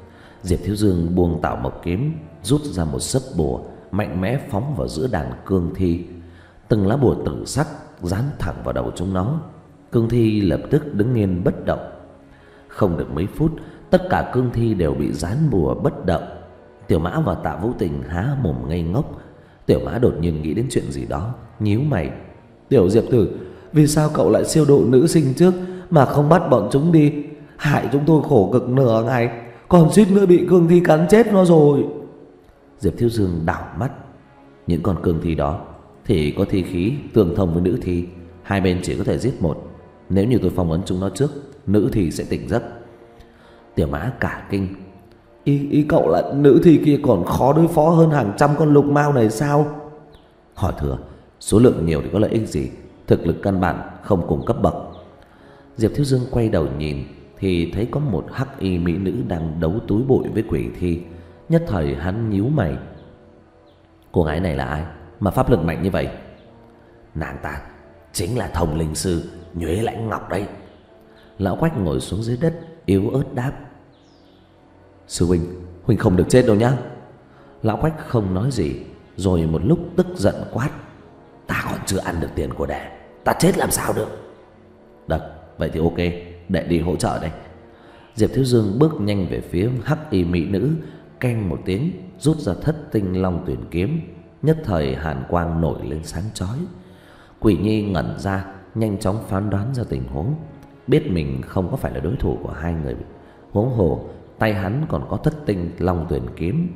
Diệp Thiếu Dương buông Tạo Mộc kiếm, rút ra một sấp bùa, mạnh mẽ phóng vào giữa đàn cương thi. Từng lá bùa tử sắc dán thẳng vào đầu chúng nó. Cương thi lập tức đứng yên bất động. Không được mấy phút, tất cả cương thi đều bị dán bùa bất động. Tiểu Mã và Tạ Vũ Tình há mồm ngây ngốc. Tiểu Mã đột nhiên nghĩ đến chuyện gì đó, nhíu mày. Tiểu Diệp Tử, vì sao cậu lại siêu độ nữ sinh trước mà không bắt bọn chúng đi? Hại chúng tôi khổ cực nửa ngày, còn suýt nữa bị cương thi cắn chết nó rồi. Diệp Thiếu Dương đảo mắt. Những con cương thi đó thì có thi khí tương thông với nữ thi, hai bên chỉ có thể giết một. Nếu như tôi phong ấn chúng nó trước, nữ thi sẽ tỉnh giấc. Tiểu Mã cả kinh. Ý, ý cậu là nữ thi kia còn khó đối phó hơn hàng trăm con lục mao này sao? Hỏi thừa, số lượng nhiều thì có lợi ích gì? Thực lực căn bản không cùng cấp bậc. Diệp Thiếu Dương quay đầu nhìn thì thấy có một hắc y mỹ nữ đang đấu túi bụi với quỷ thi. Nhất thời hắn nhíu mày. Cô gái này là ai mà pháp lực mạnh như vậy? Nàng ta chính là Thông Linh Sư Nhuế Lãnh Ngọc đây. Lão Quách ngồi xuống dưới đất, yếu ớt đáp. Sư huynh, huynh không được chết đâu nhá. Lão Quách không nói gì, rồi một lúc tức giận quát. Ta còn chưa ăn được tiền của đệ, ta chết làm sao được? Được, vậy thì ok, đệ đi hỗ trợ đây. Diệp Thiếu Dương bước nhanh về phía hắc y mỹ nữ, keng một tiếng rút ra Thất Tinh Long Tuyển kiếm. Nhất thời hàn quang nổi lên sáng chói. Quỷ Nhi ngẩn ra, nhanh chóng phán đoán ra tình huống, biết mình không có phải là đối thủ của hai người. Huống hồ tay hắn còn có Thất Tinh Long Tuyển kiếm.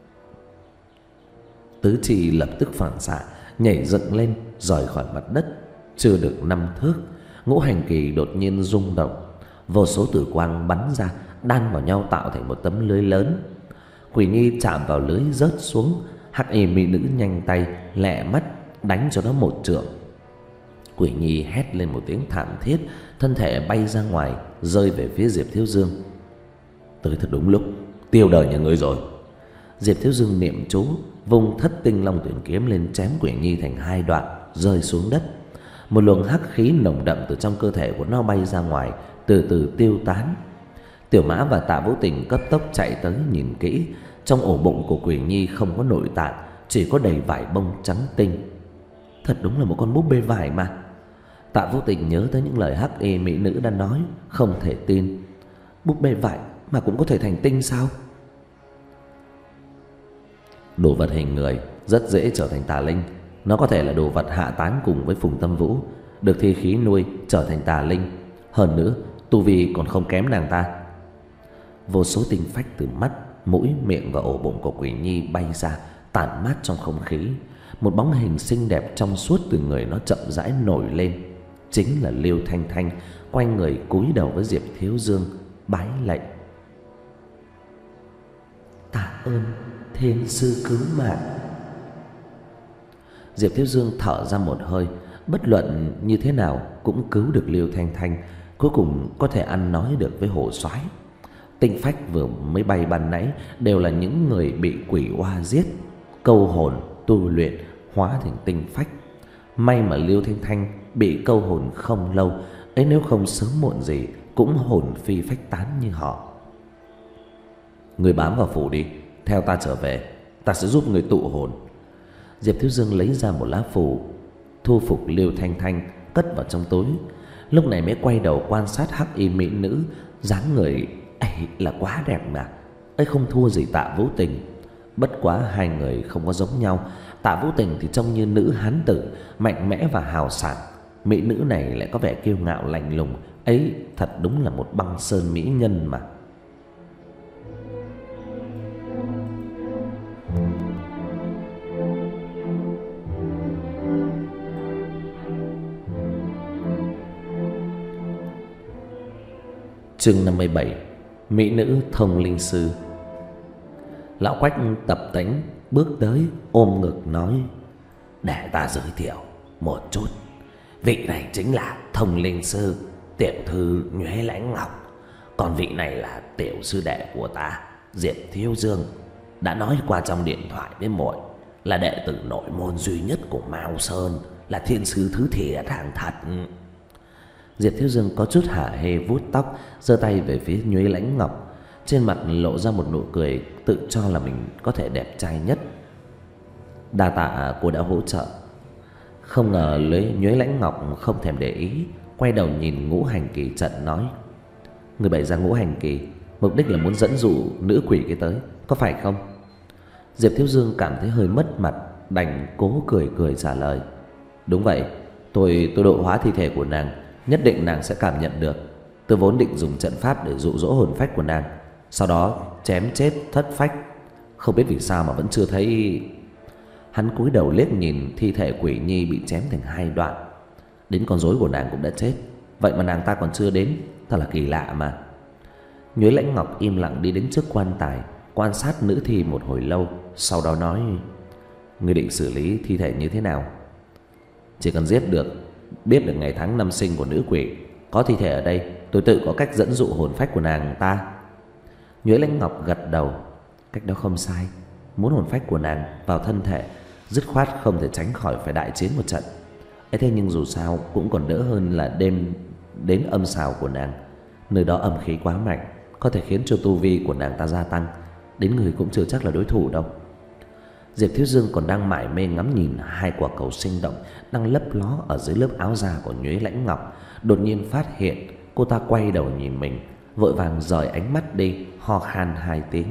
Tứ chi lập tức phản xạ, nhảy dựng lên rời khỏi mặt đất. Chưa được năm thước, ngũ hành kỳ đột nhiên rung động, vô số tử quang bắn ra, đan vào nhau tạo thành một tấm lưới lớn. Quỷ Nhi chạm vào lưới rớt xuống. Hắc y mỹ nữ nhanh tay lẹ mắt đánh cho nó một trượng. Quỷ Nhi hét lên một tiếng thảm thiết, thân thể bay ra ngoài, rơi về phía Diệp Thiếu Dương. Tới thật đúng lúc, tiêu đời nhà ngươi rồi. Diệp Thiếu Dương niệm chú, vung Thất Tinh Long Tuyển kiếm lên chém Quỷ Nhi thành hai đoạn, rơi xuống đất. Một luồng hắc khí nồng đậm từ trong cơ thể của nó bay ra ngoài, từ từ tiêu tán. Tiểu Mã và Tạ Vũ Tình cấp tốc chạy tới nhìn kỹ. Trong ổ bụng của Quỷ Nhi không có nội tạng, chỉ có đầy vải bông trắng tinh. Thật đúng là một con búp bê vải mà. Tạ Vũ Tình nhớ tới những lời hắc y mỹ nữ đã nói, không thể tin. Búp bê vải mà cũng có thể thành tinh sao? Đồ vật hình người rất dễ trở thành tà linh. Nó có thể là đồ vật hạ táng cùng với Phùng Tâm Vũ, được thi khí nuôi trở thành tà linh. Hơn nữa tu vi còn không kém nàng ta. Vô số tinh phách từ mắt, mũi, miệng và ổ bụng của Quỷ Nhi bay ra, tản mát trong không khí. Một bóng hình xinh đẹp trong suốt từ người nó chậm rãi nổi lên. Chính là Liêu Thanh Thanh, quay người cúi đầu với Diệp Thiếu Dương, bái lạy. Tạ ơn thiên sư cứu mạng. Diệp Thiếu Dương thở ra một hơi. Bất luận như thế nào cũng cứu được Liêu Thanh Thanh, cuối cùng có thể ăn nói được với Hổ Soái. Tinh phách vừa mới bay ban nãy đều là những người bị quỷ oa giết, câu hồn tu luyện hóa thành tinh phách. May mà Liêu Thanh Thanh bị câu hồn không lâu ấy, nếu không sớm muộn gì cũng hồn phi phách tán như họ. Người bám vào phủ đi, theo ta trở về, ta sẽ giúp người tụ hồn. Diệp Thiếu Dương lấy ra một lá phù, thu phục Liêu Thanh Thanh, cất vào trong túi. Lúc này mới quay đầu quan sát hắc y mỹ nữ, dáng người ấy là quá đẹp mà, ấy không thua gì Tạ Vũ Tình. Bất quá hai người không có giống nhau. Tạ Vũ Tình thì trông như nữ hán tử, mạnh mẽ và hào sảng. Mỹ nữ này lại có vẻ kiêu ngạo lạnh lùng, ấy thật đúng là một băng sơn mỹ nhân mà. Chương năm mươi bảy. Mỹ nữ Thông Linh Sư. Lão Quách tập tễnh bước tới, ôm ngực nói: để ta giới thiệu một chút, vị này chính là Thông Linh Sư tiểu thư Nhuế Lãnh Ngọc. Còn vị này là tiểu sư đệ của ta, Diệp Thiếu Dương. Đã nói qua trong điện thoại với muội, là đệ tử nội môn duy nhất của Mao Sơn, là thiên sư thứ thiệt hàng thật. Diệp Thiếu Dương có chút hả hê vuốt tóc, giơ tay về phía Nhuế Lãnh Ngọc. trên mặt lộ ra một nụ cười tự cho là mình có thể đẹp trai nhất. Đa tạ cô đã hỗ trợ. Không ngờ lưới Nhuế Lãnh Ngọc không thèm để ý, quay đầu nhìn Ngũ Hành Kỳ Trận nói: người bày ra Ngũ Hành Kỳ mục đích là muốn dẫn dụ nữ quỷ kia tới, có phải không? Diệp Thiếu Dương cảm thấy hơi mất mặt, đành cố cười cười trả lời: đúng vậy, tôi tôi độ hóa thi thể của nàng, nhất định nàng sẽ cảm nhận được. Tôi vốn định dùng trận pháp để dụ dỗ hồn phách của nàng, sau đó chém chết thất phách. Không biết vì sao mà vẫn chưa thấy. Hắn cúi đầu liếc nhìn thi thể quỷ nhi bị chém thành hai đoạn. Đến con rối của nàng cũng đã chết, vậy mà nàng ta còn chưa đến, thật là kỳ lạ mà. Nhuế Lãnh Ngọc im lặng đi đến trước quan tài, quan sát nữ thi một hồi lâu, sau đó nói: ngươi định xử lý thi thể như thế nào? Chỉ cần giết được, biết được ngày tháng năm sinh của nữ quỷ, có thi thể ở đây, tôi tự có cách dẫn dụ hồn phách của nàng ta. Nhuế Lãnh Ngọc gật đầu. Cách đó không sai. Muốn hồn phách của nàng vào thân thể, dứt khoát không thể tránh khỏi phải đại chiến một trận. ấy thế nhưng dù sao cũng còn đỡ hơn là đêm đến âm xào của nàng. Nơi đó âm khí quá mạnh, có thể khiến cho tu vi của nàng ta gia tăng, đến người cũng chưa chắc là đối thủ đâu. Diệp Thiếu Dương còn đang mải mê ngắm nhìn hai quả cầu sinh động đang lấp ló ở dưới lớp áo da của Nhuế Lãnh Ngọc, đột nhiên phát hiện cô ta quay đầu nhìn mình, vội vàng rời ánh mắt đi, ho khan hai tiếng.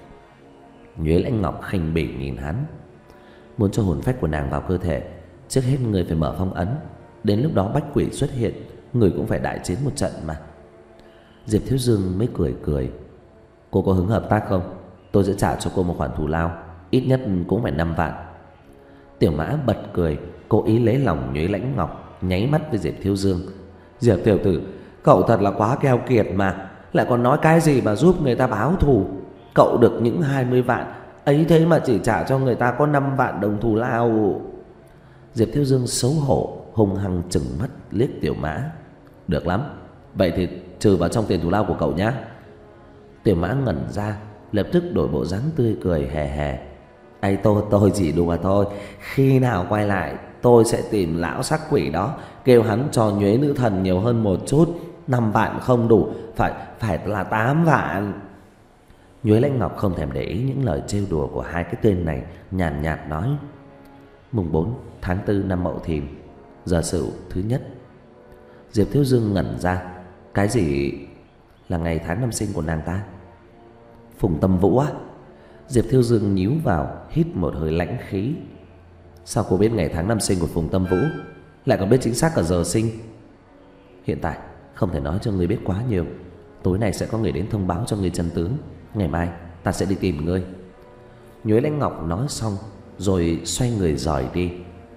Nhuế Lãnh Ngọc khinh bỉ nhìn hắn: muốn cho hồn phách của nàng vào cơ thể, trước hết người phải mở phong ấn, đến lúc đó bách quỷ xuất hiện, người cũng phải đại chiến một trận mà. Diệp Thiếu Dương mới cười cười: cô có hứng hợp tác không? Tôi sẽ trả cho cô một khoản thù lao, ít nhất cũng phải năm vạn. Tiểu Mã bật cười, cố ý lấy lòng Nhuế Lãnh Ngọc, nháy mắt với Diệp Thiếu Dương: Diệp tiểu tử, cậu thật là quá keo kiệt mà, lại còn nói cái gì mà giúp người ta báo thù. Cậu được những hai mươi vạn ấy thế mà chỉ trả cho người ta có năm vạn đồng thù lao. Diệp Thiếu Dương xấu hổ, hung hăng trừng mắt liếc Tiểu Mã: được lắm, vậy thì trừ vào trong tiền thù lao của cậu nhé. Tiểu Mã ngẩn ra, lập tức đổi bộ dáng tươi cười hề hề: ấy tôi tôi chỉ đùa thôi, khi nào quay lại tôi sẽ tìm lão sắc quỷ đó, kêu hắn cho Nhuế nữ thần nhiều hơn một chút. Năm vạn không đủ, phải phải là tám vạn. Nhuế Lãnh Ngọc không thèm để ý những lời trêu đùa của hai cái tên này, nhàn nhạt, nhạt nói: mùng bốn tháng tư năm Mậu Thìn, giờ Sửu thứ nhất. Diệp Thiếu Dương ngẩn ra: cái gì là ngày tháng năm sinh của nàng ta? Phùng Tâm Vũ á? Diệp Thiếu Dương nhíu vào, hít một hơi lãnh khí. Sao cô biết ngày tháng năm sinh của Phùng Tâm Vũ, lại còn biết chính xác cả giờ sinh? Hiện tại không thể nói cho ngươi biết quá nhiều, tối nay sẽ có người đến thông báo cho ngươi chân tướng, ngày mai ta sẽ đi tìm ngươi. Nhuế Lãnh Ngọc nói xong rồi xoay người rời đi.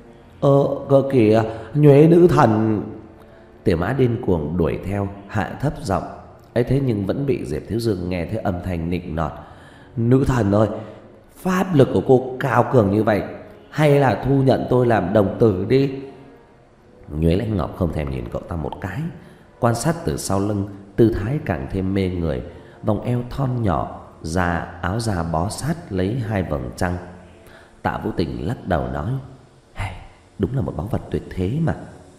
Ơ cơ kìa, Nhuế nữ thần! Tiểu Mã điên cuồng đuổi theo, hạ thấp giọng. ấy thế nhưng vẫn bị Diệp Thiếu Dương nghe thấy âm thanh nịnh nọt: nữ thần ơi, pháp lực của cô cao cường như vậy, hay là thu nhận tôi làm đồng tử đi. Nhuế Lãnh Ngọc không thèm nhìn cậu ta một cái, quan sát từ sau lưng, tư thái càng thêm mê người, vòng eo thon nhỏ, da áo da bó sát lấy hai vầng trăng. Tạ Vũ Tình lắc đầu nói: hey, đúng là một báu vật tuyệt thế mà.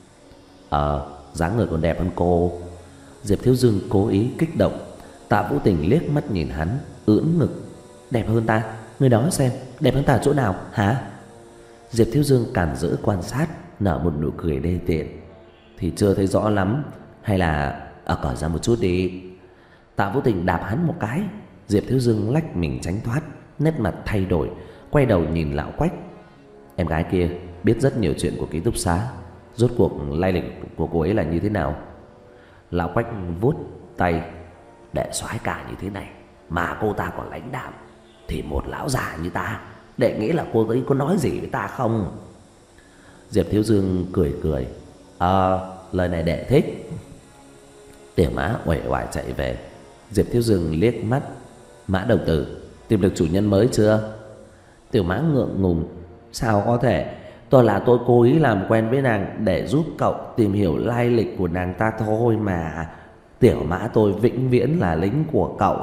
Ờ, dáng người còn đẹp hơn cô. Diệp Thiếu Dương cố ý kích động. Tạ Vũ Tình liếc mắt nhìn hắn, ưỡn ngực: đẹp hơn ta? Ngươi nói xem, đẹp hơn ta chỗ nào hả? Diệp Thiếu Dương càn rỡ quan sát, nở một nụ cười đê tiện: thì chưa thấy rõ lắm, hay là ở cởi ra một chút đi. Tạ Vũ Tình đạp hắn một cái. Diệp Thiếu Dương lách mình tránh thoát, nét mặt thay đổi, quay đầu nhìn lão Quách. Em gái kia biết rất nhiều chuyện của ký túc xá, rốt cuộc lai lịch của cô ấy là như thế nào? Lão Quách vuốt tay: để soái cả như thế này mà cô ta còn lãnh đạm, thì một lão già như ta để nghĩ là cô ấy có nói gì với ta không? Diệp Thiếu Dương cười cười: Ờ, lời này đệ thích. Tiểu Mã uể oải chạy về. Diệp Thiếu Dương liếc mắt: Mã đồng tử, tìm được chủ nhân mới chưa? Tiểu Mã ngượng ngùng: sao có thể, tôi là tôi cố ý làm quen với nàng để giúp cậu tìm hiểu lai lịch của nàng ta thôi mà. Tiểu Mã tôi vĩnh viễn là lính của cậu.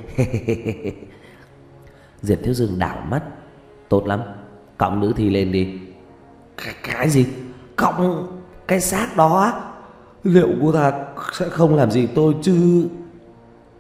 Diệp Thiếu Dương đảo mắt: tốt lắm, cõng nữ thi lên đi. Cái, cái gì? Cõng cái xác đó? Liệu cô ta sẽ không làm gì tôi chứ?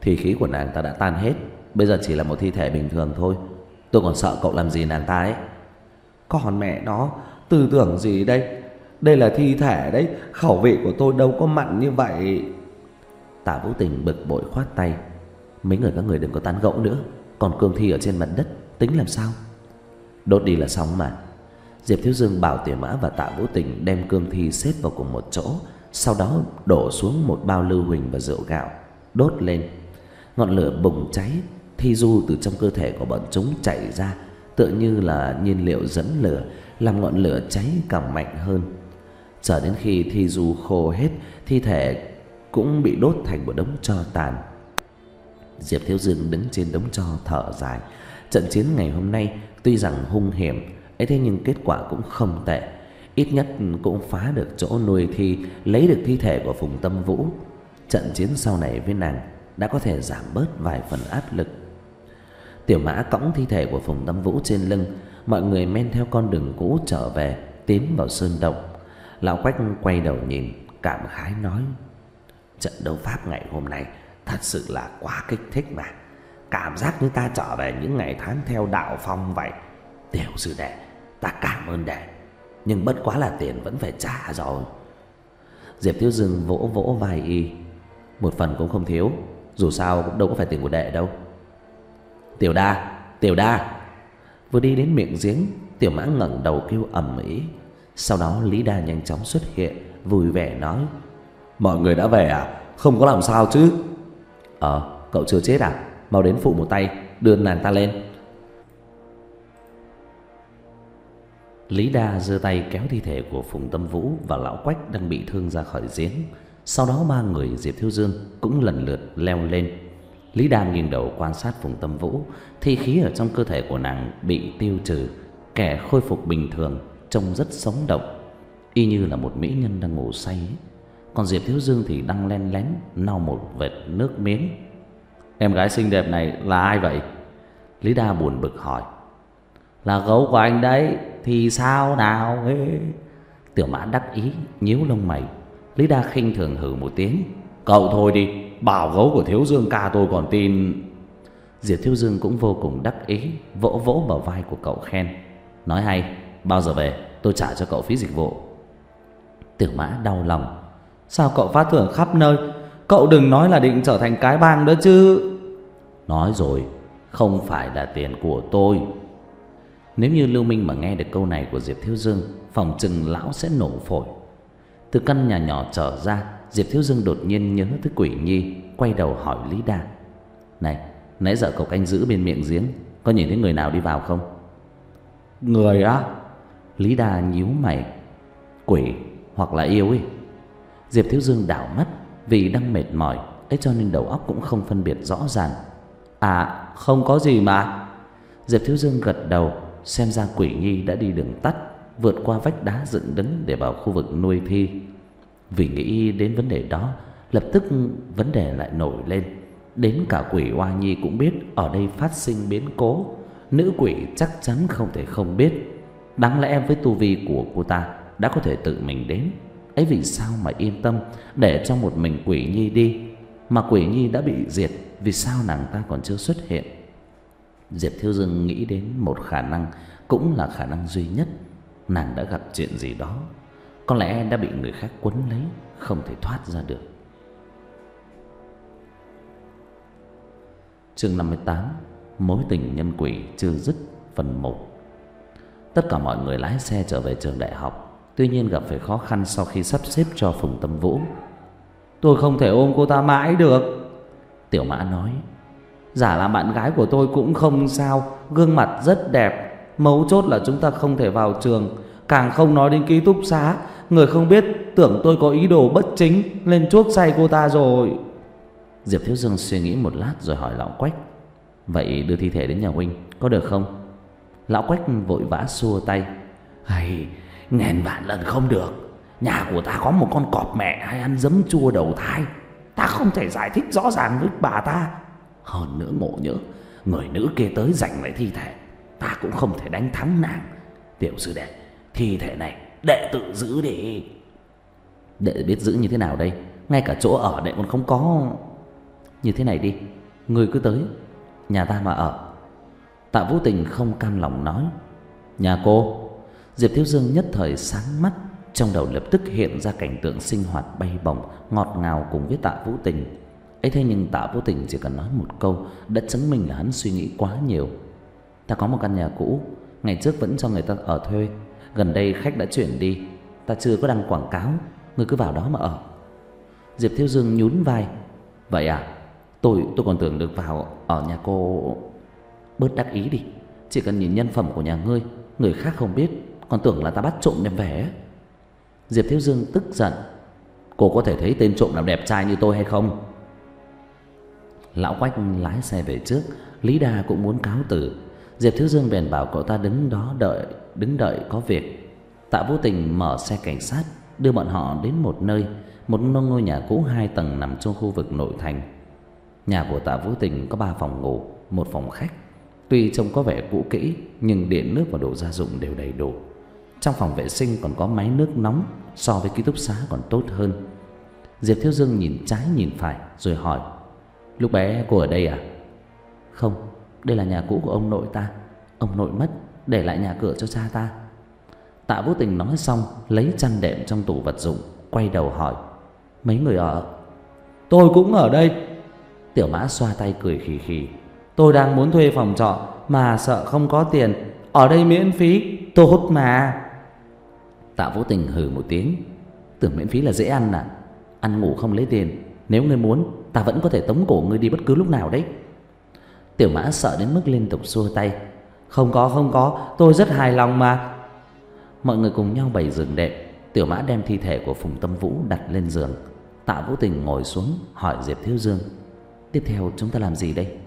Thi khí của nàng ta đã tan hết, bây giờ chỉ là một thi thể bình thường thôi. Tôi còn sợ cậu làm gì nàng ta ấy. Còn mẹ nó, tư tưởng gì đây? Đây là thi thể đấy, khẩu vị của tôi đâu có mặn như vậy. Tạ Vũ Tình bực bội khoát tay. Mấy người các người đừng có tán gẫu nữa. Còn cương thi ở trên mặt đất tính làm sao? Đốt đi là xong mà. Diệp Thiếu Dương bảo Tiểu Mã và Tạ Vũ Tình đem cương thi xếp vào cùng một chỗ, sau đó đổ xuống một bao lưu huỳnh và rượu gạo, đốt lên. Ngọn lửa bùng cháy, thi du từ trong cơ thể của bọn chúng chảy ra, tựa như là nhiên liệu dẫn lửa, làm ngọn lửa cháy càng mạnh hơn. Chờ đến khi thi du khô hết, thi thể cũng bị đốt thành một đống tro tàn. Diệp Thiếu Dương đứng trên đống tro thở dài. Trận chiến ngày hôm nay tuy rằng hung hiểm ấy, thế nhưng kết quả cũng không tệ. Ít nhất cũng phá được chỗ nuôi thi, lấy được thi thể của Phùng Tâm Vũ. Trận chiến sau này với nàng đã có thể giảm bớt vài phần áp lực. Tiểu Mã cõng thi thể của Phùng Tâm Vũ trên lưng, mọi người men theo con đường cũ trở về, tiến vào sơn động. Lão Quách quay đầu nhìn, cảm khái nói: trận đấu pháp ngày hôm nay thật sự là quá kích thích mà. Cảm giác như ta trở về những ngày tháng theo đạo phong vậy. Tiểu sư đệ, ta cảm ơn đệ, nhưng bất quá là tiền vẫn phải trả rồi. Diệp Thiếu Dương vỗ vỗ vai y: một phần cũng không thiếu, dù sao cũng đâu có phải tiền của đệ đâu. Tiểu Đa, Tiểu Đa. Vừa đi đến miệng giếng, Tiểu Mã ngẩng đầu kêu ầm ĩ. Sau đó Lý Đa nhanh chóng xuất hiện, vui vẻ nói: mọi người đã về à? Không có làm sao chứ? Ờ, cậu chưa chết à? Mau đến phụ một tay, đưa nàng ta lên. Lý Đa giơ tay kéo thi thể của Phùng Tâm Vũ và Lão Quách đang bị thương ra khỏi giếng. Sau đó ba người Diệp Thiếu Dương cũng lần lượt leo lên. Lý Đa nghiêng đầu quan sát Phùng Tâm Vũ. Thi khí ở trong cơ thể của nàng bị tiêu trừ, kẻ khôi phục bình thường, trông rất sống động, y như là một mỹ nhân đang ngủ say ấy. Còn Diệp Thiếu Dương thì đang len lén lau một vệt nước miếng. Em gái xinh đẹp này là ai vậy? Lý Đa buồn bực hỏi. Là gấu của anh đấy, thì sao nào? Tiểu Mã đắc ý nhíu lông mày. Lý Đa khinh thường hừ một tiếng: cậu thôi đi, bảo gấu của Thiếu Dương ca tôi còn tin. Diệp Thiếu Dương cũng vô cùng đắc ý, vỗ vỗ vào vai của cậu khen: nói hay, bao giờ về tôi trả cho cậu phí dịch vụ. Tiểu Mã đau lòng: sao cậu phát thưởng khắp nơi? Cậu đừng nói là định trở thành cái bang đó chứ? Nói rồi, không phải là tiền của tôi. Nếu như Lưu Minh mà nghe được câu này của Diệp Thiếu Dương, phòng chừng lão sẽ nổ phổi. Từ căn nhà nhỏ trở ra, Diệp Thiếu Dương đột nhiên nhớ tới Quỷ Nhi, quay đầu hỏi Lý Đa: này, nãy giờ cậu canh giữ bên miệng giếng, có nhìn thấy người nào đi vào không? Người á? Lý Đa nhíu mày: quỷ hoặc là yêu ấy. Diệp Thiếu Dương đảo mắt, vì đang mệt mỏi ấy cho nên đầu óc cũng không phân biệt rõ ràng. À, không có gì mà. Diệp Thiếu Dương gật đầu, xem ra Quỷ Nhi đã đi đường tắt, vượt qua vách đá dựng đứng để vào khu vực nuôi thi. Vì nghĩ đến vấn đề đó, lập tức vấn đề lại nổi lên. Đến cả Quỷ Oa Nhi cũng biết ở đây phát sinh biến cố. Nữ quỷ chắc chắn không thể không biết. Đáng lẽ với tu vi của cô ta đã có thể tự mình đến, ấy vì sao mà yên tâm để cho một mình Quỷ Nhi đi? Mà Quỷ Nhi đã bị diệt, vì sao nàng ta còn chưa xuất hiện? Diệp Thiếu Dương nghĩ đến một khả năng, cũng là khả năng duy nhất. Nàng đã gặp chuyện gì đó, có lẽ đã bị người khác quấn lấy, không thể thoát ra được. Chương năm mươi tám: Mối tình nhân quỷ chưa dứt, phần một. Tất cả mọi người lái xe trở về trường đại học. Tuy nhiên gặp phải khó khăn sau khi sắp xếp cho Phùng Tâm Vũ. Tôi không thể ôm cô ta mãi được, Tiểu Mã nói. Giả là bạn gái của tôi cũng không sao, gương mặt rất đẹp. Mấu chốt là chúng ta không thể vào trường, càng không nói đến ký túc xá. Người không biết tưởng tôi có ý đồ bất chính, lên chuốc say cô ta rồi. Diệp Thiếu Dương suy nghĩ một lát rồi hỏi Lão Quách: vậy đưa thi thể đến nhà huynh có được không? Lão Quách vội vã xua tay: hay, ngàn vạn lần không được. Nhà của ta có một con cọp mẹ hay ăn giấm chua đầu thai, ta không thể giải thích rõ ràng với bà ta. Hơn nữa ngộ nhỡ người nữ kia tới giành lại thi thể, ta cũng không thể đánh thắng nàng. Tiểu sư đệ, thi thể này đệ tự giữ đi. Đệ biết giữ như thế nào đây? Ngay cả chỗ ở đệ còn không có. Như thế này đi, ngươi cứ tới nhà ta mà ở. Tạ Vũ Tình không cam lòng nói. Nhà cô? Diệp Thiếu Dương nhất thời sáng mắt, trong đầu lập tức hiện ra cảnh tượng sinh hoạt bay bổng ngọt ngào cùng với Tạ Vũ Tình. Ấy thế nhưng Tạ Vũ Tình chỉ cần nói một câu đã chứng minh là hắn suy nghĩ quá nhiều. Ta có một căn nhà cũ, ngày trước vẫn cho người ta ở thuê, gần đây khách đã chuyển đi, ta chưa có đăng quảng cáo, ngươi cứ vào đó mà ở. Diệp Thiếu Dương nhún vai. Vậy à? Tôi tôi còn tưởng được vào ở nhà cô. Bớt đắc ý đi, chỉ cần nhìn nhân phẩm của nhà ngươi, người khác không biết, còn tưởng là ta bắt trộm đem về. Diệp Thiếu Dương tức giận. Cô có thể thấy tên trộm nào đẹp trai như tôi hay không? Lão Quách lái xe về trước, Lý Đa cũng muốn cáo từ. Diệp Thiếu Dương bèn bảo cậu ta đứng đó đợi, đứng đợi có việc. Tạ Vũ Tình mở xe cảnh sát đưa bọn họ đến một nơi, một ngôi nhà cũ hai tầng nằm trong khu vực nội thành. Nhà của Tạ Vũ Tình có ba phòng ngủ, một phòng khách. Tuy trông có vẻ cũ kỹ nhưng điện nước và đồ gia dụng đều đầy đủ. Trong phòng vệ sinh còn có máy nước nóng, so với ký túc xá còn tốt hơn. Diệp Thiếu Dương nhìn trái nhìn phải rồi hỏi. Lúc bé cô ở đây à? Không, đây là nhà cũ của ông nội ta. Ông nội mất, để lại nhà cửa cho cha ta. Tạ Vũ Tình nói xong lấy chăn đệm trong tủ vật dụng, quay đầu hỏi. Mấy người ở? Tôi cũng ở đây. Tiểu Mã xoa tay cười khì khì. Tôi đang muốn thuê phòng trọ mà sợ không có tiền, ở đây miễn phí, tốt mà. Tạ Vũ Tình hừ một tiếng. Tưởng miễn phí là dễ ăn à? Ăn ngủ không lấy tiền, nếu ngươi muốn ta vẫn có thể tống cổ ngươi đi bất cứ lúc nào đấy. Tiểu Mã sợ đến mức liên tục xua tay. Không có không có, tôi rất hài lòng mà. Mọi người cùng nhau bày giường đệm. Tiểu Mã đem thi thể của Phùng Tâm Vũ đặt lên giường. Tạ Vũ Tình ngồi xuống hỏi Diệp Thiếu Dương. Tiếp theo chúng ta làm gì đây?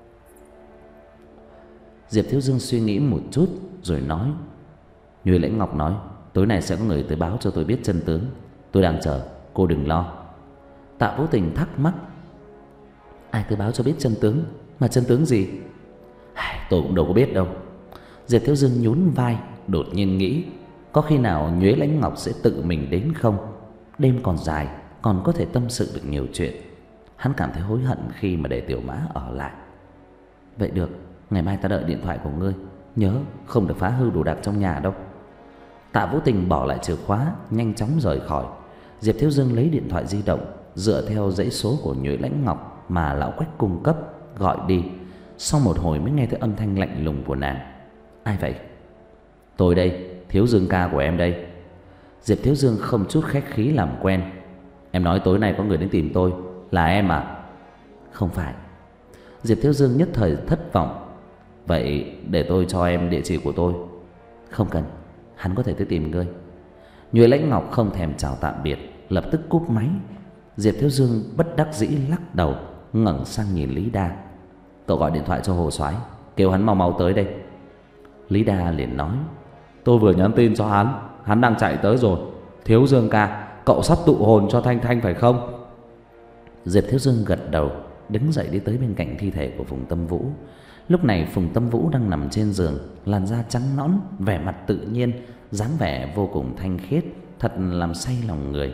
Diệp Thiếu Dương suy nghĩ một chút rồi nói. Như Lãnh Ngọc nói, tối nay sẽ có người tới báo cho tôi biết chân tướng. Tôi đang chờ, cô đừng lo. Tạ Vũ Tình thắc mắc. Ai tới báo cho biết chân tướng? Mà chân tướng gì? Tôi cũng đâu có biết đâu. Diệp Thiếu Dương nhún vai, đột nhiên nghĩ, có khi nào Nhuế Lãnh Ngọc sẽ tự mình đến không? Đêm còn dài, còn có thể tâm sự được nhiều chuyện. Hắn cảm thấy hối hận khi mà để Tiểu Mã ở lại. Vậy được, ngày mai ta đợi điện thoại của ngươi, nhớ không được phá hư đồ đạc trong nhà đâu. Tạ Vũ Tình bỏ lại chìa khóa, nhanh chóng rời khỏi. Diệp Thiếu Dương lấy điện thoại di động, dựa theo dãy số của Nhuế Lãnh Ngọc mà lão Quách cung cấp, gọi đi. Sau một hồi mới nghe thấy âm thanh lạnh lùng của nàng. Ai vậy? Tôi đây, Thiếu Dương ca của em đây. Diệp Thiếu Dương không chút khách khí làm quen. Em nói tối nay có người đến tìm tôi, là em à? Không phải. Diệp Thiếu Dương nhất thời thất vọng. Vậy để tôi cho em địa chỉ của tôi. Không cần, hắn có thể tới tìm ngươi. Nhuế Lãnh Ngọc không thèm chào tạm biệt, lập tức cúp máy. Diệp Thiếu Dương bất đắc dĩ lắc đầu, ngẩng sang nhìn Lý Đa. Cậu gọi điện thoại cho Hồ Soái, kêu hắn mau mau tới đây. Lý Đa liền nói. Tôi vừa nhắn tin cho hắn, hắn đang chạy tới rồi. Thiếu Dương ca, cậu sắp tụ hồn cho Thanh Thanh phải không? Diệp Thiếu Dương gật đầu, đứng dậy đi tới bên cạnh thi thể của Phùng Tâm Vũ. Lúc này Phùng Tâm Vũ đang nằm trên giường, làn da trắng nõn, vẻ mặt tự nhiên, dáng vẻ vô cùng thanh khiết, thật làm say lòng người.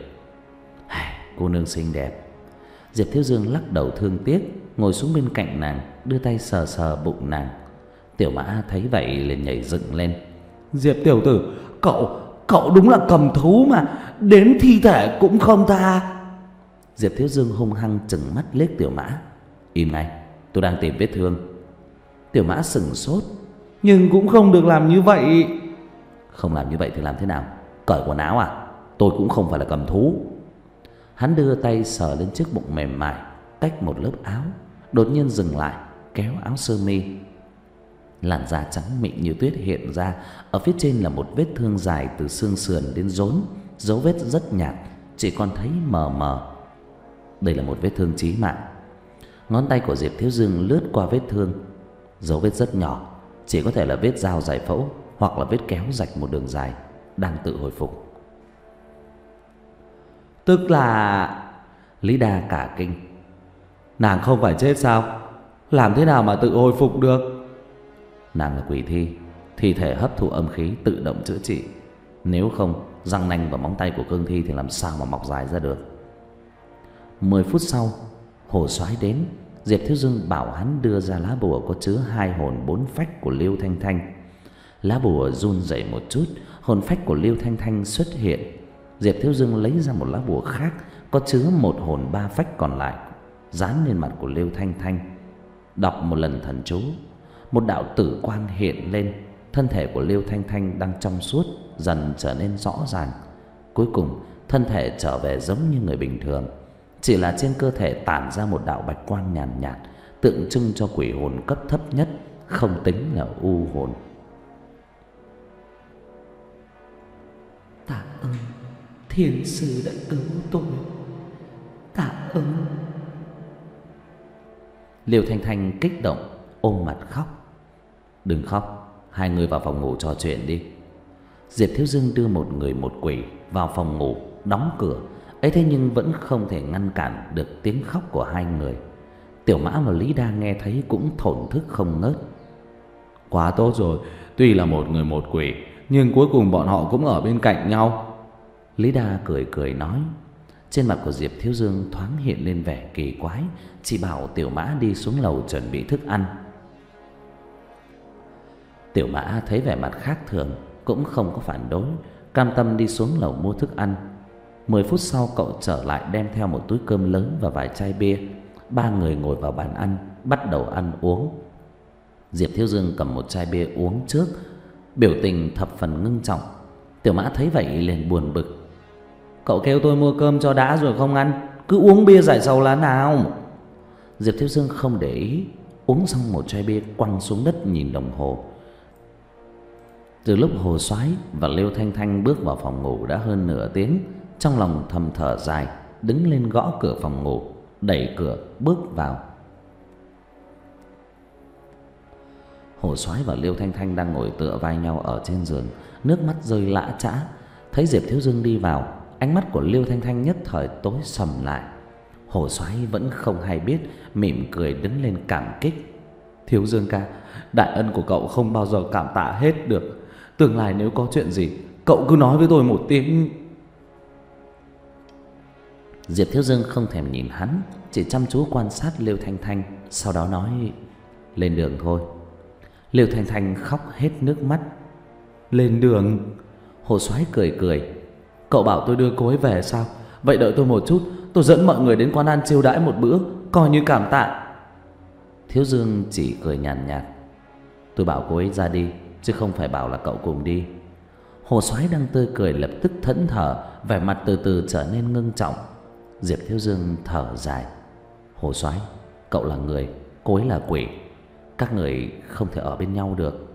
Cô nương xinh đẹp. Diệp Thiếu Dương lắc đầu thương tiếc, ngồi xuống bên cạnh nàng, đưa tay sờ sờ bụng nàng. Tiểu Mã thấy vậy liền nhảy dựng lên. Diệp tiểu tử, cậu, cậu đúng là cầm thú mà, đến thi thể cũng không tha. Diệp Thiếu Dương hung hăng trừng mắt liếc Tiểu Mã. Im ngay, tôi đang tìm vết thương. Tiểu Mã sững sốt. Nhưng cũng không được làm như vậy. Không làm như vậy thì làm thế nào? Cởi quần áo à? Tôi cũng không phải là cầm thú. Hắn đưa tay sờ lên chiếc bụng mềm mại cách một lớp áo, đột nhiên dừng lại, kéo áo sơ mi. Làn da trắng mịn như tuyết hiện ra, ở phía trên là một vết thương dài từ xương sườn đến rốn, dấu vết rất nhạt, chỉ còn thấy mờ mờ. Đây là một vết thương chí mạng. Ngón tay của Diệp Thiếu Dương lướt qua vết thương, dấu vết rất nhỏ, chỉ có thể là vết dao giải phẫu hoặc là vết kéo rạch một đường dài, đang tự hồi phục. Tức là... Lý Đa cả kinh. Nàng không phải chết sao? Làm thế nào mà tự hồi phục được? Nàng là quỷ thi, thi thể hấp thụ âm khí tự động chữa trị. Nếu không, răng nanh và móng tay của cương thi thì làm sao mà mọc dài ra được. Mười phút sau, Hồ Soái đến, Diệp Thiếu Dương bảo hắn đưa ra lá bùa có chứa hai hồn bốn phách của Liêu Thanh Thanh. Lá bùa run rẩy một chút, hồn phách của Liêu Thanh Thanh xuất hiện. Diệp Thiếu Dương lấy ra một lá bùa khác có chứa một hồn ba phách còn lại, dán lên mặt của Liêu Thanh Thanh. Đọc một lần thần chú, một đạo tử quang hiện lên, thân thể của Liêu Thanh Thanh đang trong suốt dần trở nên rõ ràng. Cuối cùng thân thể trở về giống như người bình thường, chỉ là trên cơ thể tản ra một đạo bạch quang nhàn nhạt, nhạt, tượng trưng cho quỷ hồn cấp thấp nhất, không tính là u hồn. Tạ ơn thiên sư đã cứu tôi, tạ ơn. Liêu Thanh Thanh kích động ôm mặt khóc. Đừng khóc, hai người vào phòng ngủ trò chuyện đi. Diệp Thiếu Dương đưa một người một quỷ vào phòng ngủ, đóng cửa. Ấy thế nhưng vẫn không thể ngăn cản được tiếng khóc của hai người. Tiểu Mã và Lý Đa nghe thấy cũng thổn thức không ngớt. Quá tốt rồi, tuy là một người một quỷ, nhưng cuối cùng bọn họ cũng ở bên cạnh nhau. Lý Đa cười cười nói. Trên mặt của Diệp Thiếu Dương thoáng hiện lên vẻ kỳ quái, chỉ bảo Tiểu Mã đi xuống lầu chuẩn bị thức ăn. Tiểu Mã thấy vẻ mặt khác thường cũng không có phản đối, cam tâm đi xuống lầu mua thức ăn. Mười phút sau cậu trở lại đem theo một túi cơm lớn và vài chai bia. Ba người ngồi vào bàn ăn, bắt đầu ăn uống. Diệp Thiếu Dương cầm một chai bia uống trước, biểu tình thập phần ngưng trọng. Tiểu Mã thấy vậy liền buồn bực. Cậu kêu tôi mua cơm cho đã rồi không ăn, cứ uống bia giải sầu là nào. Diệp Thiếu Dương không để ý, uống xong một chai bia quăng xuống đất nhìn đồng hồ. Từ lúc Hồ Soái và Liêu Thanh Thanh bước vào phòng ngủ đã hơn nửa tiếng, trong lòng thầm thở dài, đứng lên gõ cửa phòng ngủ, đẩy cửa bước vào. Hồ Soái và Liêu Thanh Thanh đang ngồi tựa vai nhau ở trên giường, nước mắt rơi lã chã. Thấy Diệp Thiếu Dương đi vào, ánh mắt của Liêu Thanh Thanh nhất thời tối sầm lại. Hồ Soái vẫn không hay biết, mỉm cười đứng lên cảm kích. Thiếu Dương ca, đại ân của cậu không bao giờ cảm tạ hết được. Tương lai nếu có chuyện gì, cậu cứ nói với tôi một tiếng. Diệp Thiếu Dương không thèm nhìn hắn, chỉ chăm chú quan sát Liêu Thanh Thanh, sau đó nói: lên đường thôi. Liêu Thanh Thanh khóc hết nước mắt. Lên đường? Hồ Soái cười cười. Cậu bảo tôi đưa cô ấy về sao? Vậy đợi tôi một chút, tôi dẫn mọi người đến quán ăn chiêu đãi một bữa, coi như cảm tạ. Thiếu Dương chỉ cười nhàn nhạt, nhạt. Tôi bảo cô ấy ra đi, chứ không phải bảo là cậu cùng đi. Hồ Soái đang tươi cười lập tức thẫn thờ, vẻ mặt từ từ trở nên ngưng trọng. Diệp Thiếu Dương thở dài. Hồ Soái, cậu là người, cô ấy là quỷ, các người không thể ở bên nhau được.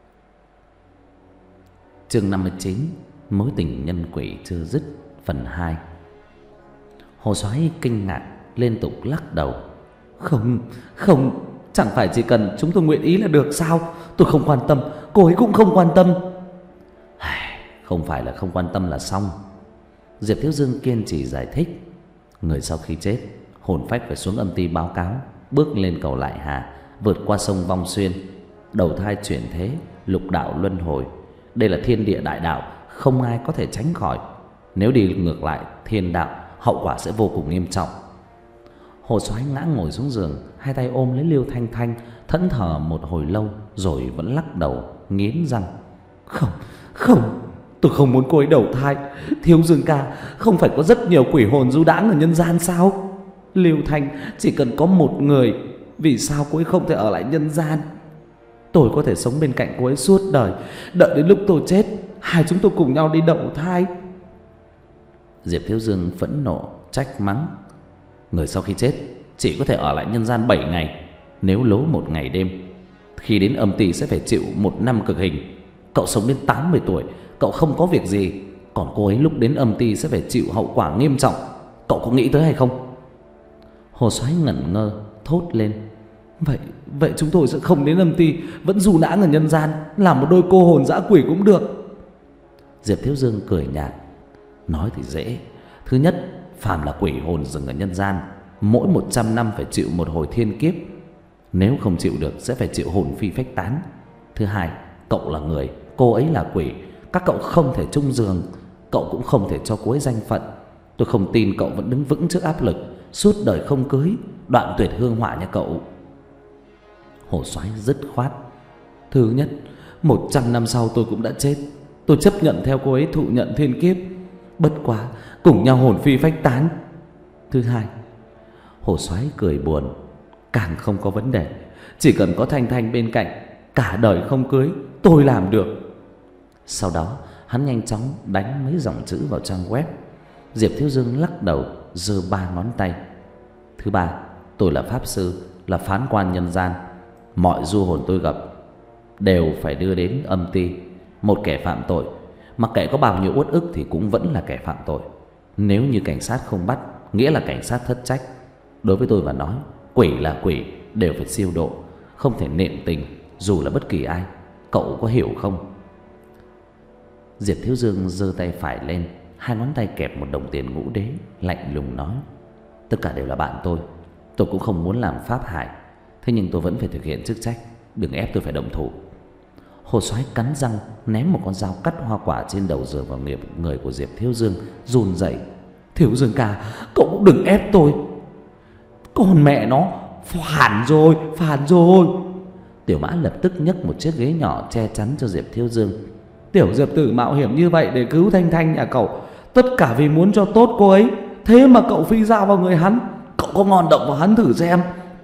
Chương năm mươi chín, mối tình nhân quỷ chưa dứt, phần hai. Hồ Soái kinh ngạc liên tục lắc đầu. Không, không, chẳng phải chỉ cần chúng tôi nguyện ý là được sao? Tôi không quan tâm, cô ấy cũng không quan tâm. Không phải là không quan tâm là xong. Diệp Thiếu Dương kiên trì giải thích. Người sau khi chết, hồn phách phải xuống âm ty báo cáo, bước lên cầu Lại Hà, vượt qua sông Vong Xuyên, đầu thai chuyển thế, lục đạo luân hồi. Đây là thiên địa đại đạo, không ai có thể tránh khỏi. Nếu đi ngược lại thiên đạo, hậu quả sẽ vô cùng nghiêm trọng. Hồ Soái ngã ngồi xuống giường, hai tay ôm lấy Liêu Thanh Thanh, thẫn thờ một hồi lâu rồi vẫn lắc đầu, nghiến răng. Không, không, tôi không muốn cô ấy đầu thai. Thiếu Dương ca, không phải có rất nhiều quỷ hồn du đãng ở nhân gian sao? Liêu Thanh chỉ cần có một người, vì sao cô ấy không thể ở lại nhân gian? Tôi có thể sống bên cạnh cô ấy suốt đời, đợi đến lúc tôi chết, hai chúng tôi cùng nhau đi đầu thai. Diệp Thiếu Dương phẫn nộ trách mắng. Người sau khi chết chỉ có thể ở lại nhân gian bảy ngày, nếu lố một ngày đêm, khi đến âm ty sẽ phải chịu một năm cực hình. Cậu sống đến tám mươi tuổi, cậu không có việc gì, còn cô ấy lúc đến âm ty sẽ phải chịu hậu quả nghiêm trọng. Cậu có nghĩ tới hay không? Hồ Soái ngẩn ngơ thốt lên. Vậy, vậy chúng tôi sẽ không đến âm ty, vẫn du đãng ở nhân gian, làm một đôi cô hồn dã quỷ cũng được. Diệp Thiếu Dương cười nhạt. Nói thì dễ. Thứ nhất, phàm là quỷ hồn dừng ở nhân gian, mỗi một trăm năm phải chịu một hồi thiên kiếp. Nếu không chịu được sẽ phải chịu hồn phi phách tán. Thứ hai, cậu là người, cô ấy là quỷ, các cậu không thể chung giường, cậu cũng không thể cho cô ấy danh phận. Tôi không tin cậu vẫn đứng vững trước áp lực, suốt đời không cưới, đoạn tuyệt hương hỏa nha cậu. Hồ Soái dứt khoát: Thứ nhất, một trăm năm sau tôi cũng đã chết, tôi chấp nhận theo cô ấy thụ nhận thiên kiếp, bất quá cùng nhau hồn phi phách tán. Thứ hai, Hồ Soái cười buồn: càng không có vấn đề, chỉ cần có Thanh Thanh bên cạnh, cả đời không cưới, tôi làm được. Sau đó hắn nhanh chóng đánh mấy dòng chữ vào trang web. Diệp Thiếu Dương lắc đầu, giơ ba ngón tay: Thứ ba, tôi là pháp sư, là phán quan nhân gian. Mọi du hồn tôi gặp đều phải đưa đến âm ty. Một kẻ phạm tội, mặc kệ có bao nhiêu uất ức thì cũng vẫn là kẻ phạm tội. Nếu như cảnh sát không bắt, nghĩa là cảnh sát thất trách. Đối với tôi mà nói, quỷ là quỷ, đều phải siêu độ, không thể nện tình dù là bất kỳ ai. Cậu có hiểu không? Diệp Thiếu Dương giơ tay phải lên, hai ngón tay kẹp một đồng tiền ngũ đế, lạnh lùng nói: Tất cả đều là bạn tôi, tôi cũng không muốn làm pháp hại, thế nhưng tôi vẫn phải thực hiện chức trách, đừng ép tôi phải động thủ. Hồ Soái cắn răng ném một con dao cắt hoa quả trên đầu giường vào nghiệp người của Diệp Thiếu Dương, run rẩy: Thiếu Dương ca, cậu cũng đừng ép tôi. Con mẹ nó, phản rồi, phản rồi. Tiểu Mã lập tức nhấc một chiếc ghế nhỏ che chắn cho Diệp Thiếu Dương. Tiểu Diệp tử mạo hiểm như vậy để cứu Thanh Thanh nhà cậu, tất cả vì muốn cho tốt cô ấy, thế mà cậu phi dao vào người hắn, cậu có ngon động vào hắn thử xem.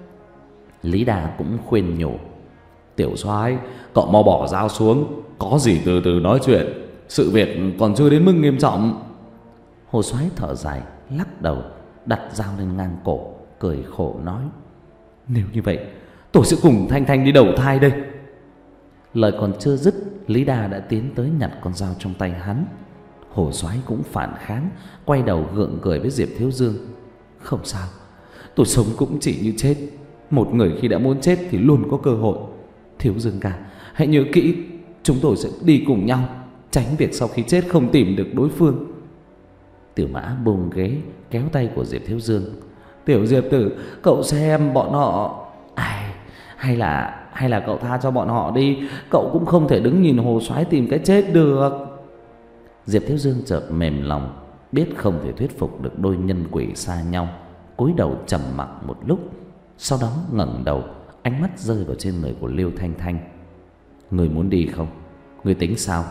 Lý Đà cũng khuyên nhủ: Tiểu Soái, cậu mau bỏ dao xuống, có gì từ từ nói chuyện, sự việc còn chưa đến mức nghiêm trọng. Hồ Soái thở dài, lắc đầu, đặt dao lên ngang cổ, cười khổ nói: Nếu như vậy, tôi sẽ cùng Thanh Thanh đi đầu thai đây. Lời còn chưa dứt, Lý Đà đã tiến tới nhặt con dao trong tay hắn. Hồ Soái cũng phản kháng, quay đầu gượng cười với Diệp Thiếu Dương: Không sao, tôi sống cũng chỉ như chết. Một người khi đã muốn chết thì luôn có cơ hội. Thiếu Dương ca, hãy nhớ kỹ, chúng tôi sẽ đi cùng nhau, tránh việc sau khi chết không tìm được đối phương. Tiểu Mã buông ghế, kéo tay của Diệp Thiếu Dương: Tiểu Diệp tử, cậu xem bọn họ... Ai, hay là hay là cậu tha cho bọn họ đi, cậu cũng không thể đứng nhìn Hồ Soái tìm cái chết được. Diệp Thiếu Dương chợt mềm lòng, biết không thể thuyết phục được đôi nhân quỷ xa nhau, cúi đầu trầm mặc một lúc, sau đó ngẩng đầu, ánh mắt rơi vào trên người của Liêu Thanh Thanh. Người muốn đi không? Người tính sao?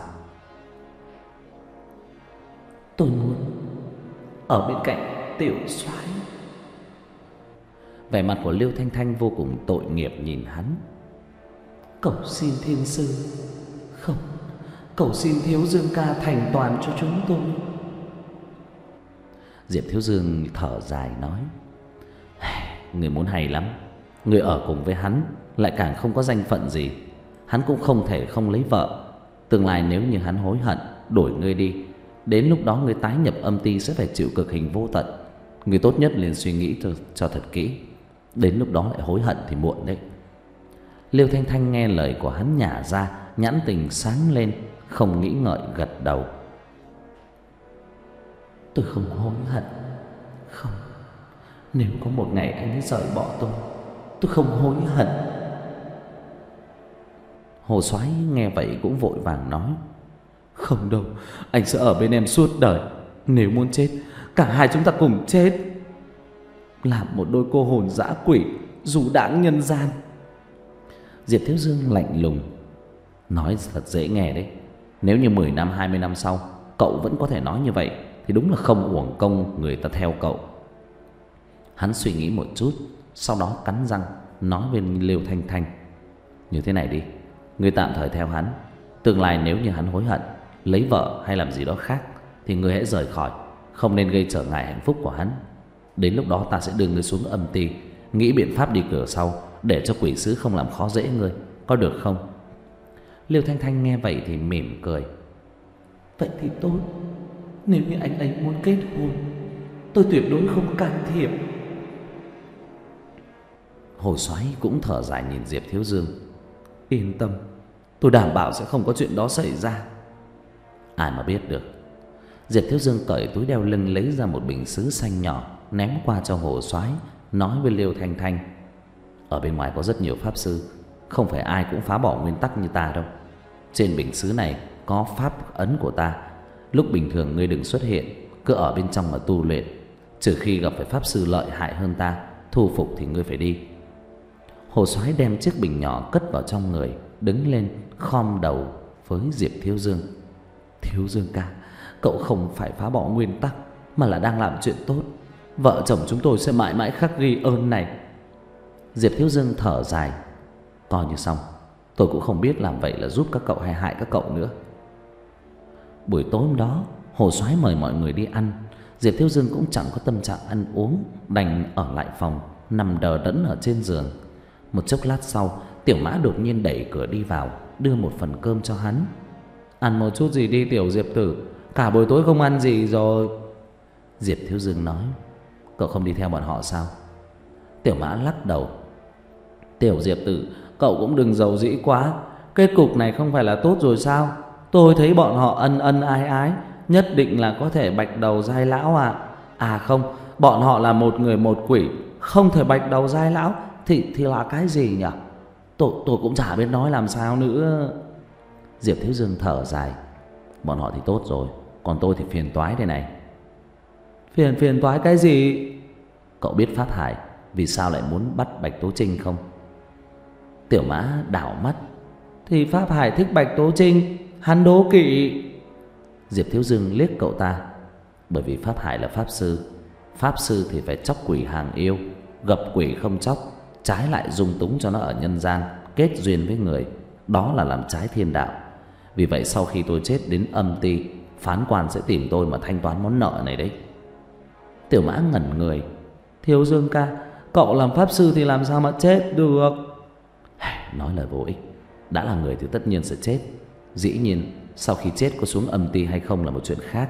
Tôi muốn ở bên cạnh Tiểu Soái. Vẻ mặt của Liêu Thanh Thanh vô cùng tội nghiệp nhìn hắn. Cầu xin thiên sư, không, cầu xin Thiếu Dương ca thành toàn cho chúng tôi. Diệp Thiếu Dương thở dài nói: Người muốn hay lắm, người ở cùng với hắn lại càng không có danh phận gì, hắn cũng không thể không lấy vợ. Tương lai nếu như hắn hối hận đuổi ngươi đi, đến lúc đó ngươi tái nhập âm ty sẽ phải chịu cực hình vô tận. Ngươi tốt nhất nên suy nghĩ cho, cho thật kỹ, đến lúc đó lại hối hận thì muộn đấy. Liêu Thanh Thanh nghe lời của hắn nhả ra, nhãn tình sáng lên, không nghĩ ngợi gật đầu: Tôi không hối hận. Không, nếu có một ngày anh ấy rời bỏ tôi, tôi không hối hận. Hồ Soái nghe vậy cũng vội vàng nói: Không đâu, anh sẽ ở bên em suốt đời. Nếu muốn chết, cả hai chúng ta cùng chết, làm một đôi cô hồn dã quỷ dù đãng nhân gian. Diệp Thiếu Dương lạnh lùng: Nói thật dễ nghe đấy, nếu như mười năm hai mươi năm sau cậu vẫn có thể nói như vậy thì đúng là không uổng công người ta theo cậu. Hắn suy nghĩ một chút, sau đó cắn răng nói với Liêu Thanh Thanh: Như thế này đi, ngươi tạm thời theo hắn, tương lai nếu như hắn hối hận lấy vợ hay làm gì đó khác thì ngươi hãy rời khỏi, không nên gây trở ngại hạnh phúc của hắn. Đến lúc đó ta sẽ đưa ngươi xuống âm ty, nghĩ biện pháp đi cửa sau để cho quỷ sứ không làm khó dễ ngươi, có được không? Liêu Thanh Thanh nghe vậy thì mỉm cười: Vậy thì tốt, nếu như anh ấy muốn kết hôn, tôi tuyệt đối không can thiệp. Hồ Soái cũng thở dài nhìn Diệp Thiếu Dương: Yên tâm, tôi đảm bảo sẽ không có chuyện đó xảy ra. Ai mà biết được. Diệp Thiếu Dương cởi túi đeo lưng lấy ra một bình sứ xanh nhỏ, ném qua cho Hồ Soái, nói với Liêu Thanh Thanh: Ở bên ngoài có rất nhiều pháp sư, không phải ai cũng phá bỏ nguyên tắc như ta đâu. Trên bình sứ này có pháp ấn của ta, lúc bình thường ngươi đừng xuất hiện, cứ ở bên trong mà tu luyện. trừ khi gặp phải pháp sư lợi hại hơn ta, thu phục thì ngươi phải đi. Hồ Soái đem chiếc bình nhỏ cất vào trong người, đứng lên khom đầu với Diệp Thiếu Dương. Thiếu Dương ca, cậu không phải phá bỏ nguyên tắc, mà là đang làm chuyện tốt. Vợ chồng chúng tôi sẽ mãi mãi khắc ghi ơn này. Diệp Thiếu Dương thở dài. Coi như xong, tôi cũng không biết làm vậy là giúp các cậu hay hại các cậu nữa. Buổi tối hôm đó, Hồ Soái mời mọi người đi ăn. Diệp Thiếu Dương cũng chẳng có tâm trạng ăn uống, đành ở lại phòng, nằm đờ đẫn ở trên giường. Một chốc lát sau, Tiểu Mã đột nhiên đẩy cửa đi vào, đưa một phần cơm cho hắn. Ăn một chút gì đi Tiểu Diệp tử, cả buổi tối không ăn gì rồi. Diệp Thiếu Dương nói. Cậu không đi theo bọn họ sao? Tiểu Mã lắc đầu. Tiểu Diệp tử, cậu cũng đừng giàu dĩ quá. Kết cục này không phải là tốt rồi sao? Tôi thấy bọn họ ân ân ái ái, nhất định là có thể bạch đầu giai lão à. À không, bọn họ là một người một quỷ, không thể bạch đầu giai lão thì thì là cái gì nhỉ? Tôi tôi cũng chả biết nói làm sao nữa. Diệp Thiếu Dương thở dài. Bọn họ thì tốt rồi, còn tôi thì phiền toái đây này. Phiền phiền toái cái gì? Cậu biết Pháp Hải vì sao lại muốn bắt Bạch Tố Trinh không? Tiểu Mã đảo mắt. Thì Pháp Hải thích Bạch Tố Trinh, hắn đố kỵ. Diệp Thiếu Dương liếc cậu ta. Bởi vì Pháp Hải là pháp sư, pháp sư thì phải chóc quỷ hàng yêu, gặp quỷ không chóc, trái lại dung túng cho nó ở nhân gian kết duyên với người, đó là làm trái thiên đạo. Vì vậy sau khi tôi chết đến âm ty, phán quan sẽ tìm tôi mà thanh toán món nợ này đấy. Tiểu Mã ngẩn người. Thiếu Dương ca, cậu làm pháp sư thì làm sao mà chết được? Nói lời vô ích. Đã là người thì tất nhiên sẽ chết. Dĩ nhiên sau khi chết có xuống âm ty hay không là một chuyện khác.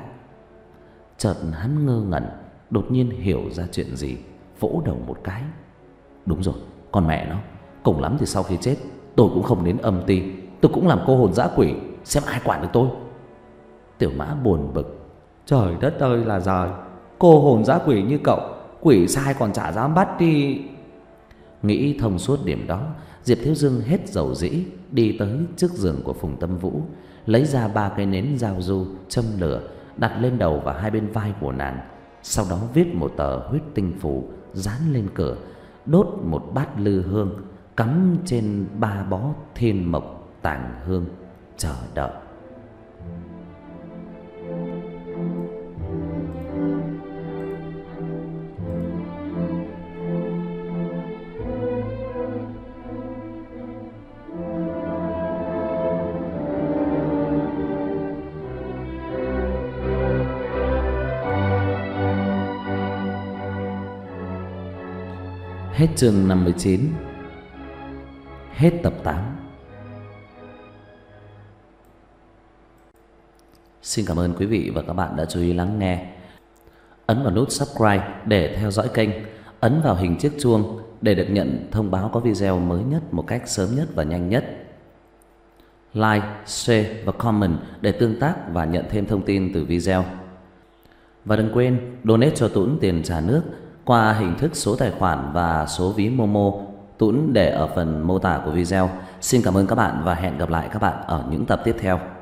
Chợt hắn ngơ ngẩn, đột nhiên hiểu ra chuyện gì, vỗ đầu một cái. Đúng rồi, con mẹ nó, cùng lắm thì sau khi chết tôi cũng không đến âm ty, tôi cũng làm cô hồn dã quỷ, xem ai quản được tôi. Tiểu Mã buồn bực. Trời đất ơi là trời, cô hồn dã quỷ như cậu, quỷ sai còn chả dám bắt đi. Nghĩ thông suốt điểm đó, Diệp Thiếu Dương hết dầu dĩ, đi tới trước giường của Phùng Tâm Vũ, lấy ra ba cái nến giao du châm lửa, đặt lên đầu và hai bên vai của nàng. Sau đó viết một tờ huyết tinh phù dán lên cửa, đốt một bát lư hương, cắm trên ba bó thiên mộc tàng hương, chờ đợi. Hết chương năm mươi chín. Hết tập tám. Xin cảm ơn quý vị và các bạn đã chú ý lắng nghe. Ấn vào nút subscribe để theo dõi kênh. Ấn vào hình chiếc chuông để được nhận thông báo có video mới nhất một cách sớm nhất và nhanh nhất. Like, share và comment để tương tác và nhận thêm thông tin từ video. Và đừng quên donate cho Tuấn tiền trả nước qua hình thức số tài khoản và số ví Momo, Tuấn để ở phần mô tả của video. Xin cảm ơn các bạn và hẹn gặp lại các bạn ở những tập tiếp theo.